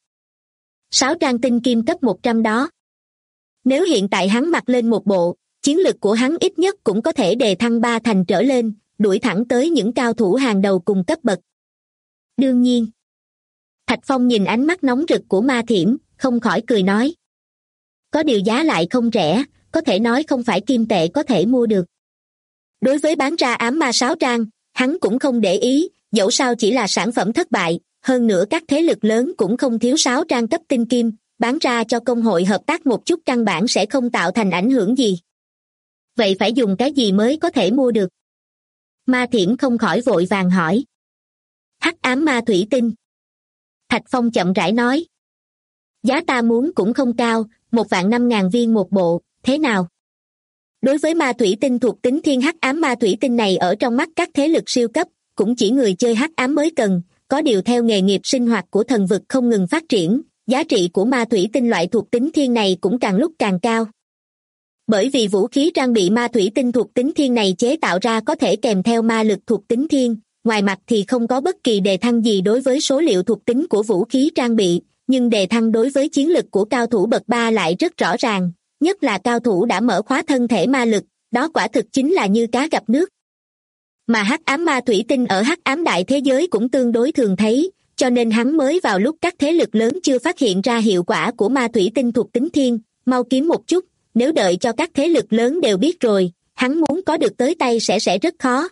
6 trang tinh kim cấp 100 đó. Nếu hiện tại hắn mặc lên một bộ, chiến lực của hắn ít nhất cũng có thể đề thăng 3 thành trở lên, đuổi thẳng tới những cao thủ hàng đầu cùng cấp bậc. Đương nhiên. Thạch Phong nhìn ánh mắt nóng rực của Ma Thiểm, không khỏi cười nói. Có điều giá lại không rẻ, có thể nói không phải kim tệ có thể mua được. Đối với bán ra ám ma sáo trang, hắn cũng không để ý, dẫu sao chỉ là sản phẩm thất bại, hơn nữa các thế lực lớn cũng không thiếu sáo trang cấp tinh kim, bán ra cho công hội hợp tác một chút căn bản sẽ không tạo thành ảnh hưởng gì. Vậy phải dùng cái gì mới có thể mua được? Ma Thiểm không khỏi vội vàng hỏi. Hắc ám ma thủy tinh. Thạch Phong chậm rãi nói. Giá ta muốn cũng không cao, 1.500.000 viên một bộ, thế nào? Đối với ma thủy tinh thuộc tính thiên hắc ám ma thủy tinh này ở trong mắt các thế lực siêu cấp, cũng chỉ người chơi hắc ám mới cần, có điều theo nghề nghiệp sinh hoạt của thần vực không ngừng phát triển, giá trị của ma thủy tinh loại thuộc tính thiên này cũng càng lúc càng cao. Bởi vì vũ khí trang bị ma thủy tinh thuộc tính thiên này chế tạo ra có thể kèm theo ma lực thuộc tính thiên, ngoài mặt thì không có bất kỳ đề thăng gì đối với số liệu thuộc tính của vũ khí trang bị, nhưng đề thăng đối với chiến lực của cao thủ bậc 3 lại rất rõ ràng, nhất là cao thủ đã mở khóa thân thể ma lực, đó quả thực chính là như cá gặp nước. Mà hắc ám ma thủy tinh ở hắc ám đại thế giới cũng tương đối thường thấy, cho nên hắn mới vào lúc các thế lực lớn chưa phát hiện ra hiệu quả của ma thủy tinh thuộc tính thiên, mau kiếm một chút, nếu đợi cho các thế lực lớn đều biết rồi, hắn muốn có được tới tay sẽ rất khó.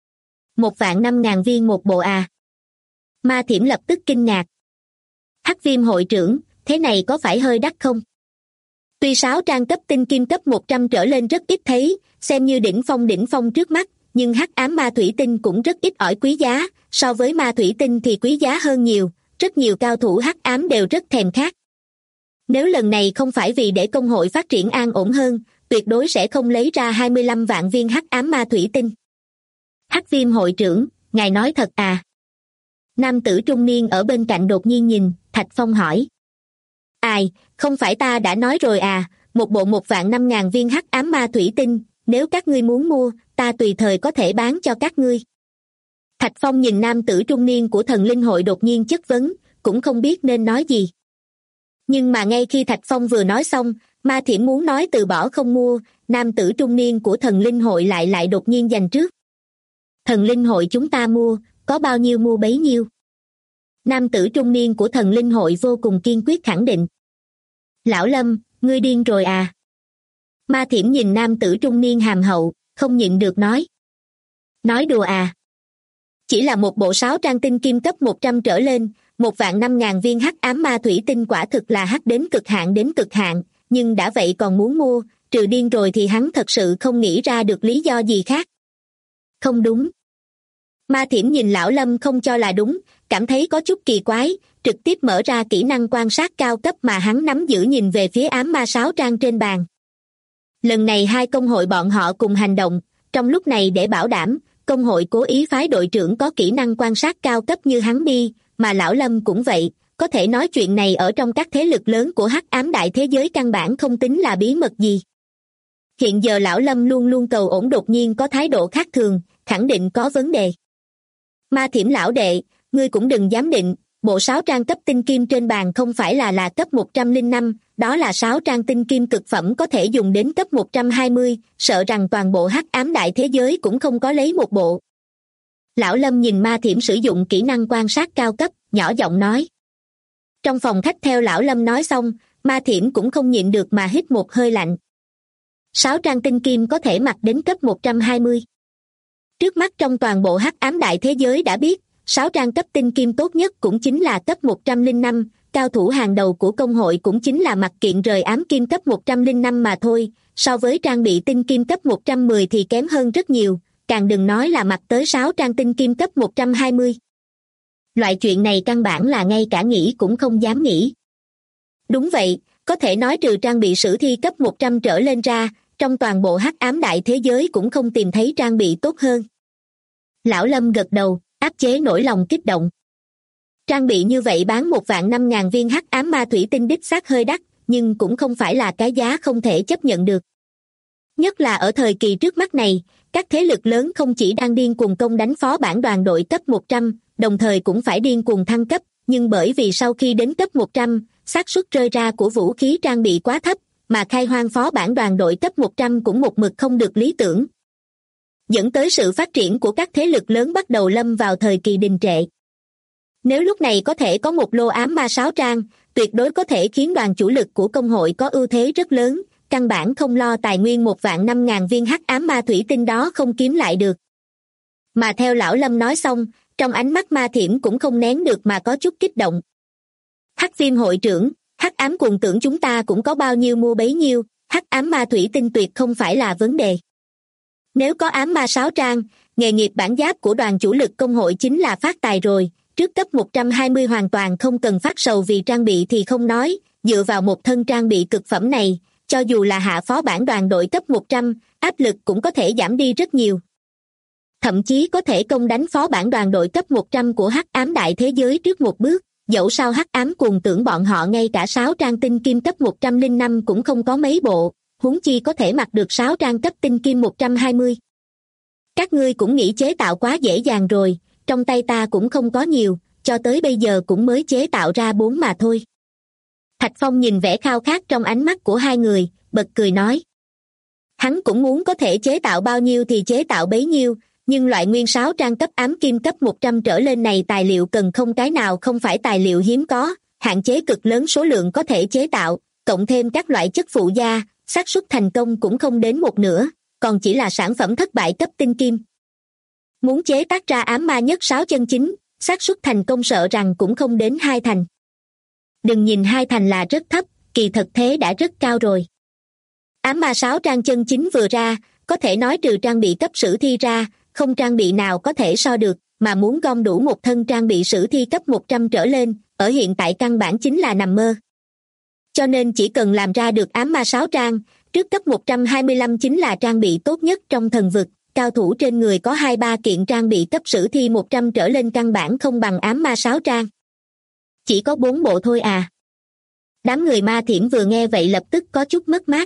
1.500.000 viên một bộ à? Ma Thiểm lập tức kinh ngạc. Hắc Viêm hội trưởng, thế này có phải hơi đắt không? Tuy 6 trang cấp tinh kim cấp 100 trở lên rất ít thấy, xem như đỉnh phong trước mắt, nhưng hắc ám ma thủy tinh cũng rất ít ỏi quý giá, so với ma thủy tinh thì quý giá hơn nhiều, rất nhiều cao thủ hắc ám đều rất thèm khát. Nếu lần này không phải vì để công hội phát triển an ổn hơn, tuyệt đối sẽ không lấy ra 25 vạn viên hắc ám ma thủy tinh. Hắc Viêm hội trưởng, ngài nói thật à? Nam tử trung niên ở bên cạnh đột nhiên nhìn, Thạch Phong hỏi. Ai, không phải ta đã nói rồi à, một bộ 1.500.000 viên hắc ám ma thủy tinh, nếu các ngươi muốn mua, ta tùy thời có thể bán cho các ngươi. Thạch Phong nhìn nam tử trung niên của Thần Linh Hội đột nhiên chất vấn, cũng không biết nên nói gì. Nhưng mà ngay khi Thạch Phong vừa nói xong, Ma Thiểm muốn nói từ bỏ không mua, nam tử trung niên của Thần Linh Hội lại đột nhiên giành trước. Thần Linh Hội chúng ta mua, có bao nhiêu mua bấy nhiêu. Nam tử trung niên của Thần Linh Hội vô cùng kiên quyết khẳng định. Lão Lâm, ngươi điên rồi à? Ma Thiểm nhìn nam tử trung niên hàm hậu, không nhịn được nói. Nói đùa à? Chỉ là một bộ 6 trang tinh kim cấp 100 trở lên, 1.500.000 viên hắc ám ma thủy tinh quả thực là hắc đến cực hạn, nhưng đã vậy còn muốn mua, trừ điên rồi thì hắn thật sự không nghĩ ra được lý do gì khác. Không đúng. Ma Thiểm nhìn Lão Lâm không cho là đúng, cảm thấy có chút kỳ quái, trực tiếp mở ra kỹ năng quan sát cao cấp mà hắn nắm giữ, nhìn về phía ám ma 6 trang trên bàn. Lần này hai công hội bọn họ cùng hành động, trong lúc này để bảo đảm, công hội cố ý phái đội trưởng có kỹ năng quan sát cao cấp như hắn đi, mà Lão Lâm cũng vậy, có thể nói chuyện này ở trong các thế lực lớn của hắc ám đại thế giới căn bản không tính là bí mật gì. Hiện giờ Lão Lâm luôn luôn cầu ổn, đột nhiên có thái độ khác thường, khẳng định có vấn đề. Ma Thiểm lão đệ, ngươi cũng đừng dám định, bộ 6 trang cấp tinh kim trên bàn không phải là cấp 105, đó là 6 trang tinh kim cực phẩm có thể dùng đến cấp 120, sợ rằng toàn bộ hắc ám đại thế giới cũng không có lấy một bộ. Lão Lâm nhìn Ma Thiểm sử dụng kỹ năng quan sát cao cấp, nhỏ giọng nói. Trong phòng khách theo Lão Lâm nói xong, Ma Thiểm cũng không nhịn được mà hít một hơi lạnh. 6 trang tinh kim có thể mặc đến cấp 120. Trước mắt trong toàn bộ hắc ám đại thế giới đã biết, 6 trang cấp tinh kim tốt nhất cũng chính là cấp 105, cao thủ hàng đầu của công hội cũng chính là mặc kiện rời ám kim cấp 105 mà thôi, so với trang bị tinh kim cấp 110 thì kém hơn rất nhiều, càng đừng nói là mặc tới 6 trang tinh kim cấp 120. Loại chuyện này căn bản là ngay cả nghĩ cũng không dám nghĩ. Đúng vậy, có thể nói trừ trang bị sử thi cấp 100 trở lên ra, trong toàn bộ hắc ám đại thế giới cũng không tìm thấy trang bị tốt hơn. Lão Lâm gật đầu, áp chế nỗi lòng kích động. Trang bị như vậy bán 1.500.000 viên hắc ám ma thủy tinh đích xác hơi đắt, nhưng cũng không phải là cái giá không thể chấp nhận được. Nhất là ở thời kỳ trước mắt này, các thế lực lớn không chỉ đang điên cuồng công đánh phó bản đoàn đội cấp 100, đồng thời cũng phải điên cuồng thăng cấp, nhưng bởi vì sau khi đến cấp 100, xác suất rơi ra của vũ khí trang bị quá thấp, mà khai hoang phó bản đoàn đội cấp 100 cũng một mực không được lý tưởng, dẫn tới sự phát triển của các thế lực lớn bắt đầu lâm vào thời kỳ đình trệ. Nếu lúc này có thể có một lô ám ma 6 trang, tuyệt đối có thể khiến đoàn chủ lực của công hội có ưu thế rất lớn, căn bản không lo tài nguyên 1.500.000 viên hắc ám ma thủy tinh đó không kiếm lại được. Mà theo Lão Lâm nói xong, trong ánh mắt Ma Thiểm cũng không nén được mà có chút kích động. Hắc Viêm hội trưởng, hắc ám cuồng tưởng chúng ta cũng có bao nhiêu mua bấy nhiêu, hắc ám ma thủy tinh tuyệt không phải là vấn đề. Nếu có ám ma 6 trang, nghề nghiệp bản giáp của đoàn chủ lực công hội chính là phát tài rồi, trước cấp 120 hoàn toàn không cần phát sầu vì trang bị thì không nói, dựa vào một thân trang bị cực phẩm này, cho dù là hạ phó bản đoàn đội cấp 100, áp lực cũng có thể giảm đi rất nhiều. Thậm chí có thể công đánh phó bản đoàn đội cấp 100 của hắc ám đại thế giới trước một bước, dẫu sao hắc ám cuồng tưởng bọn họ ngay cả 6 trang tinh kim cấp 105 cũng không có mấy bộ, huống chi có thể mặc được 6 trang cấp tinh kim 120. Các ngươi cũng nghĩ chế tạo quá dễ dàng rồi, trong tay ta cũng không có nhiều, cho tới bây giờ cũng mới chế tạo ra 4 mà thôi. Thạch Phong nhìn vẻ khao khát trong ánh mắt của hai người, bật cười nói. Hắn cũng muốn có thể chế tạo bao nhiêu thì chế tạo bấy nhiêu, nhưng loại nguyên 6 trang cấp ám kim cấp 100 trở lên này tài liệu cần không cái nào không phải tài liệu hiếm có, hạn chế cực lớn số lượng có thể chế tạo, cộng thêm các loại chất phụ gia, xác suất thành công cũng không đến một nửa, còn chỉ là sản phẩm thất bại cấp tinh kim. Muốn chế tác ra ám ma nhất 6 chân chính, xác suất thành công sợ rằng cũng không đến 2 thành. Đừng nhìn 2 thành là rất thấp, kỳ thực thế đã rất cao rồi. Ám ma 6 trang chân chính vừa ra, có thể nói trừ trang bị cấp sử thi ra, không trang bị nào có thể so được, mà muốn gom đủ một thân trang bị sử thi cấp 100 trở lên, ở hiện tại căn bản chính là nằm mơ. Cho nên chỉ cần làm ra được ám ma 6 trang, trước cấp 125 chính là trang bị tốt nhất trong thần vực, cao thủ trên người có 2-3 kiện trang bị cấp sử thi 100 trở lên căn bản không bằng ám ma 6 trang. Chỉ có 4 bộ thôi à? Đám người Ma Thiểm vừa nghe vậy lập tức có chút mất mát.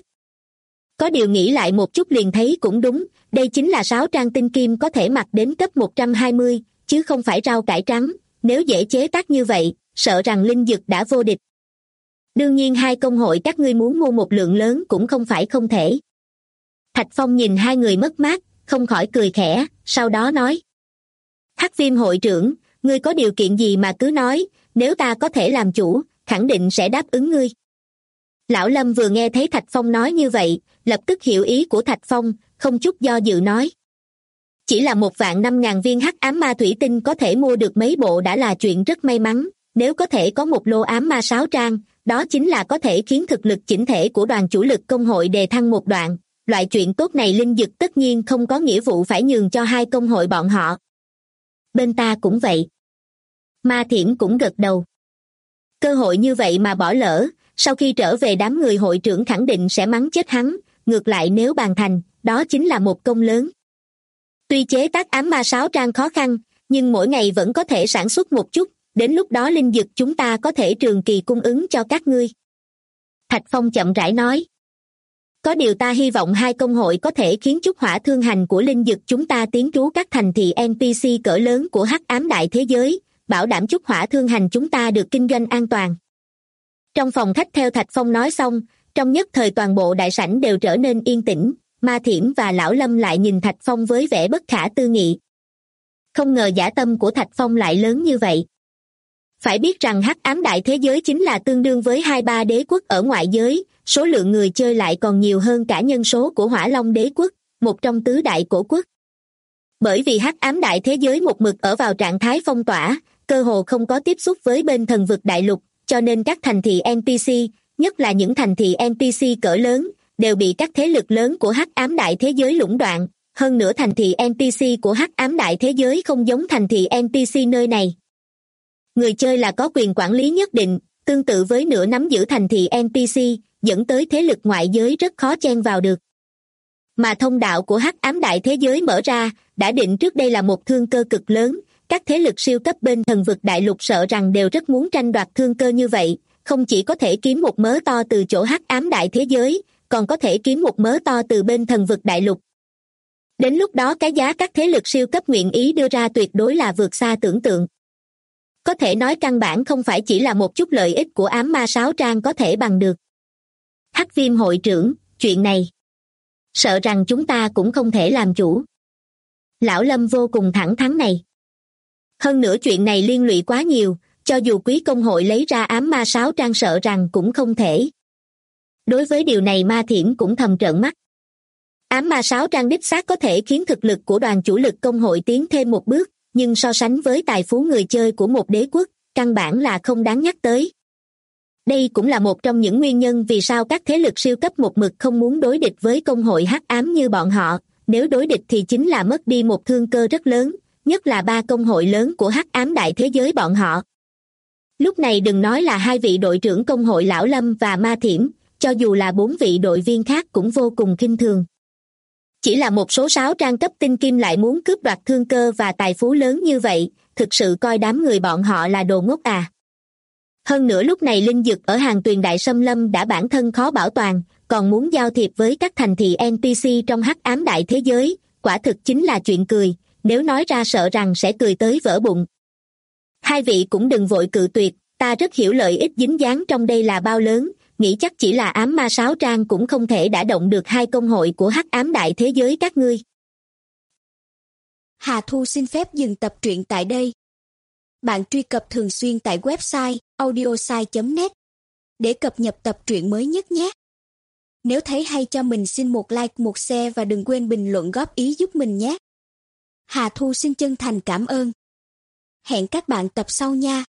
Có điều nghĩ lại một chút liền thấy cũng đúng, đây chính là 6 trang tinh kim có thể mặc đến cấp 120, chứ không phải rau cải trắng, nếu dễ chế tác như vậy, sợ rằng linh dực đã vô địch. Đương nhiên hai công hội các ngươi muốn mua một lượng lớn cũng không phải không thể. Thạch Phong nhìn hai người mất mát, không khỏi cười khẽ, sau đó nói. Hắc Viêm hội trưởng, ngươi có điều kiện gì mà cứ nói, nếu ta có thể làm chủ, khẳng định sẽ đáp ứng ngươi. Lão Lâm vừa nghe thấy Thạch Phong nói như vậy, lập tức hiểu ý của Thạch Phong, không chút do dự nói. Chỉ là 1.500.000 viên hắc ám ma thủy tinh có thể mua được mấy bộ đã là chuyện rất may mắn, nếu có thể có một lô ám ma 6 trang, đó chính là có thể khiến thực lực chỉnh thể của đoàn chủ lực công hội đề thăng một đoạn. Loại chuyện tốt này Linh Dực tất nhiên không có nghĩa vụ phải nhường cho hai công hội bọn họ. Bên ta cũng vậy. Ma Thiểm cũng gật đầu. Cơ hội như vậy mà bỏ lỡ, sau khi trở về đám người hội trưởng khẳng định sẽ mắng chết hắn, ngược lại nếu bàn thành, đó chính là một công lớn. Tuy chế tác ám ma sáo trang khó khăn, nhưng mỗi ngày vẫn có thể sản xuất một chút, đến lúc đó linh dược chúng ta có thể trường kỳ cung ứng cho các ngươi. Thạch Phong chậm rãi nói. Có điều ta hy vọng hai công hội có thể khiến chút hỏa thương hành của linh dược chúng ta tiến trú các thành thị NPC cỡ lớn của hắc ám đại thế giới, bảo đảm chút hỏa thương hành chúng ta được kinh doanh an toàn. Trong phòng khách theo Thạch Phong nói xong, trong nhất thời toàn bộ đại sảnh đều trở nên yên tĩnh, Ma Thiểm và Lão Lâm lại nhìn Thạch Phong với vẻ bất khả tư nghị. Không ngờ dã tâm của Thạch Phong lại lớn như vậy. Phải biết rằng hắc ám đại thế giới chính là tương đương với 2-3 đế quốc ở ngoại giới, số lượng người chơi lại còn nhiều hơn cả nhân số của Hỏa Long đế quốc, một trong tứ đại cổ quốc. Bởi vì hắc ám đại thế giới một mực ở vào trạng thái phong tỏa, cơ hồ không có tiếp xúc với bên thần vực đại lục, cho nên các thành thị NPC, nhất là những thành thị NPC cỡ lớn, đều bị các thế lực lớn của hắc ám đại thế giới lũng đoạn. Hơn nữa thành thị NPC của hắc ám đại thế giới không giống thành thị NPC nơi này. Người chơi là có quyền quản lý nhất định, tương tự với nửa nắm giữ thành thị NPC, dẫn tới thế lực ngoại giới rất khó chen vào được. Mà thông đạo của hắc ám đại thế giới mở ra, đã định trước đây là một thương cơ cực lớn, các thế lực siêu cấp bên thần vực đại lục sợ rằng đều rất muốn tranh đoạt thương cơ như vậy, không chỉ có thể kiếm một mớ to từ chỗ hắc ám đại thế giới, còn có thể kiếm một mớ to từ bên thần vực đại lục. Đến lúc đó cái giá các thế lực siêu cấp nguyện ý đưa ra tuyệt đối là vượt xa tưởng tượng. Có thể nói căn bản không phải chỉ là một chút lợi ích của ám ma sáo trang có thể bằng được. Hắc Viêm hội trưởng, chuyện này sợ rằng chúng ta cũng không thể làm chủ. Lão Lâm vô cùng thẳng thắn này. Hơn nữa chuyện này liên lụy quá nhiều, cho dù quý công hội lấy ra ám ma sáo trang sợ rằng cũng không thể. Đối với điều này Ma Thiểm cũng thầm trợn mắt. Ám ma sáo trang đích xác có thể khiến thực lực của đoàn chủ lực công hội tiến thêm một bước, nhưng so sánh với tài phú người chơi của một đế quốc, căn bản là không đáng nhắc tới. Đây cũng là một trong những nguyên nhân vì sao các thế lực siêu cấp một mực không muốn đối địch với công hội hắc ám như bọn họ, nếu đối địch thì chính là mất đi một thương cơ rất lớn, nhất là 3 công hội lớn của hắc ám đại thế giới bọn họ. Lúc này đừng nói là 2 vị đội trưởng công hội Lão Lâm và Ma Thiểm, cho dù là 4 vị đội viên khác cũng vô cùng khinh thường. Chỉ là một số 6 trang cấp tinh kim lại muốn cướp đoạt thương cơ và tài phú lớn như vậy, thực sự coi đám người bọn họ là đồ ngốc à. Hơn nữa lúc này linh dược ở hàng tuyền đại xâm lâm đã bản thân khó bảo toàn, còn muốn giao thiệp với các thành thị NPC trong hắc ám đại thế giới, quả thực chính là chuyện cười, nếu nói ra sợ rằng sẽ cười tới vỡ bụng. 2 vị cũng đừng vội cự tuyệt, ta rất hiểu lợi ích dính dáng trong đây là bao lớn, nghĩ chắc chỉ là ám ma sáo trang cũng không thể đả động được 2 công hội của hắc ám đại thế giới các ngươi. Hà Thu xin phép dừng tập truyện tại đây. Bạn truy cập thường xuyên tại website audiosai.net để cập nhật tập truyện mới nhất nhé. Nếu thấy hay cho mình xin một like, một share và đừng quên bình luận góp ý giúp mình nhé. Hà Thu xin chân thành cảm ơn. Hẹn các bạn tập sau nha.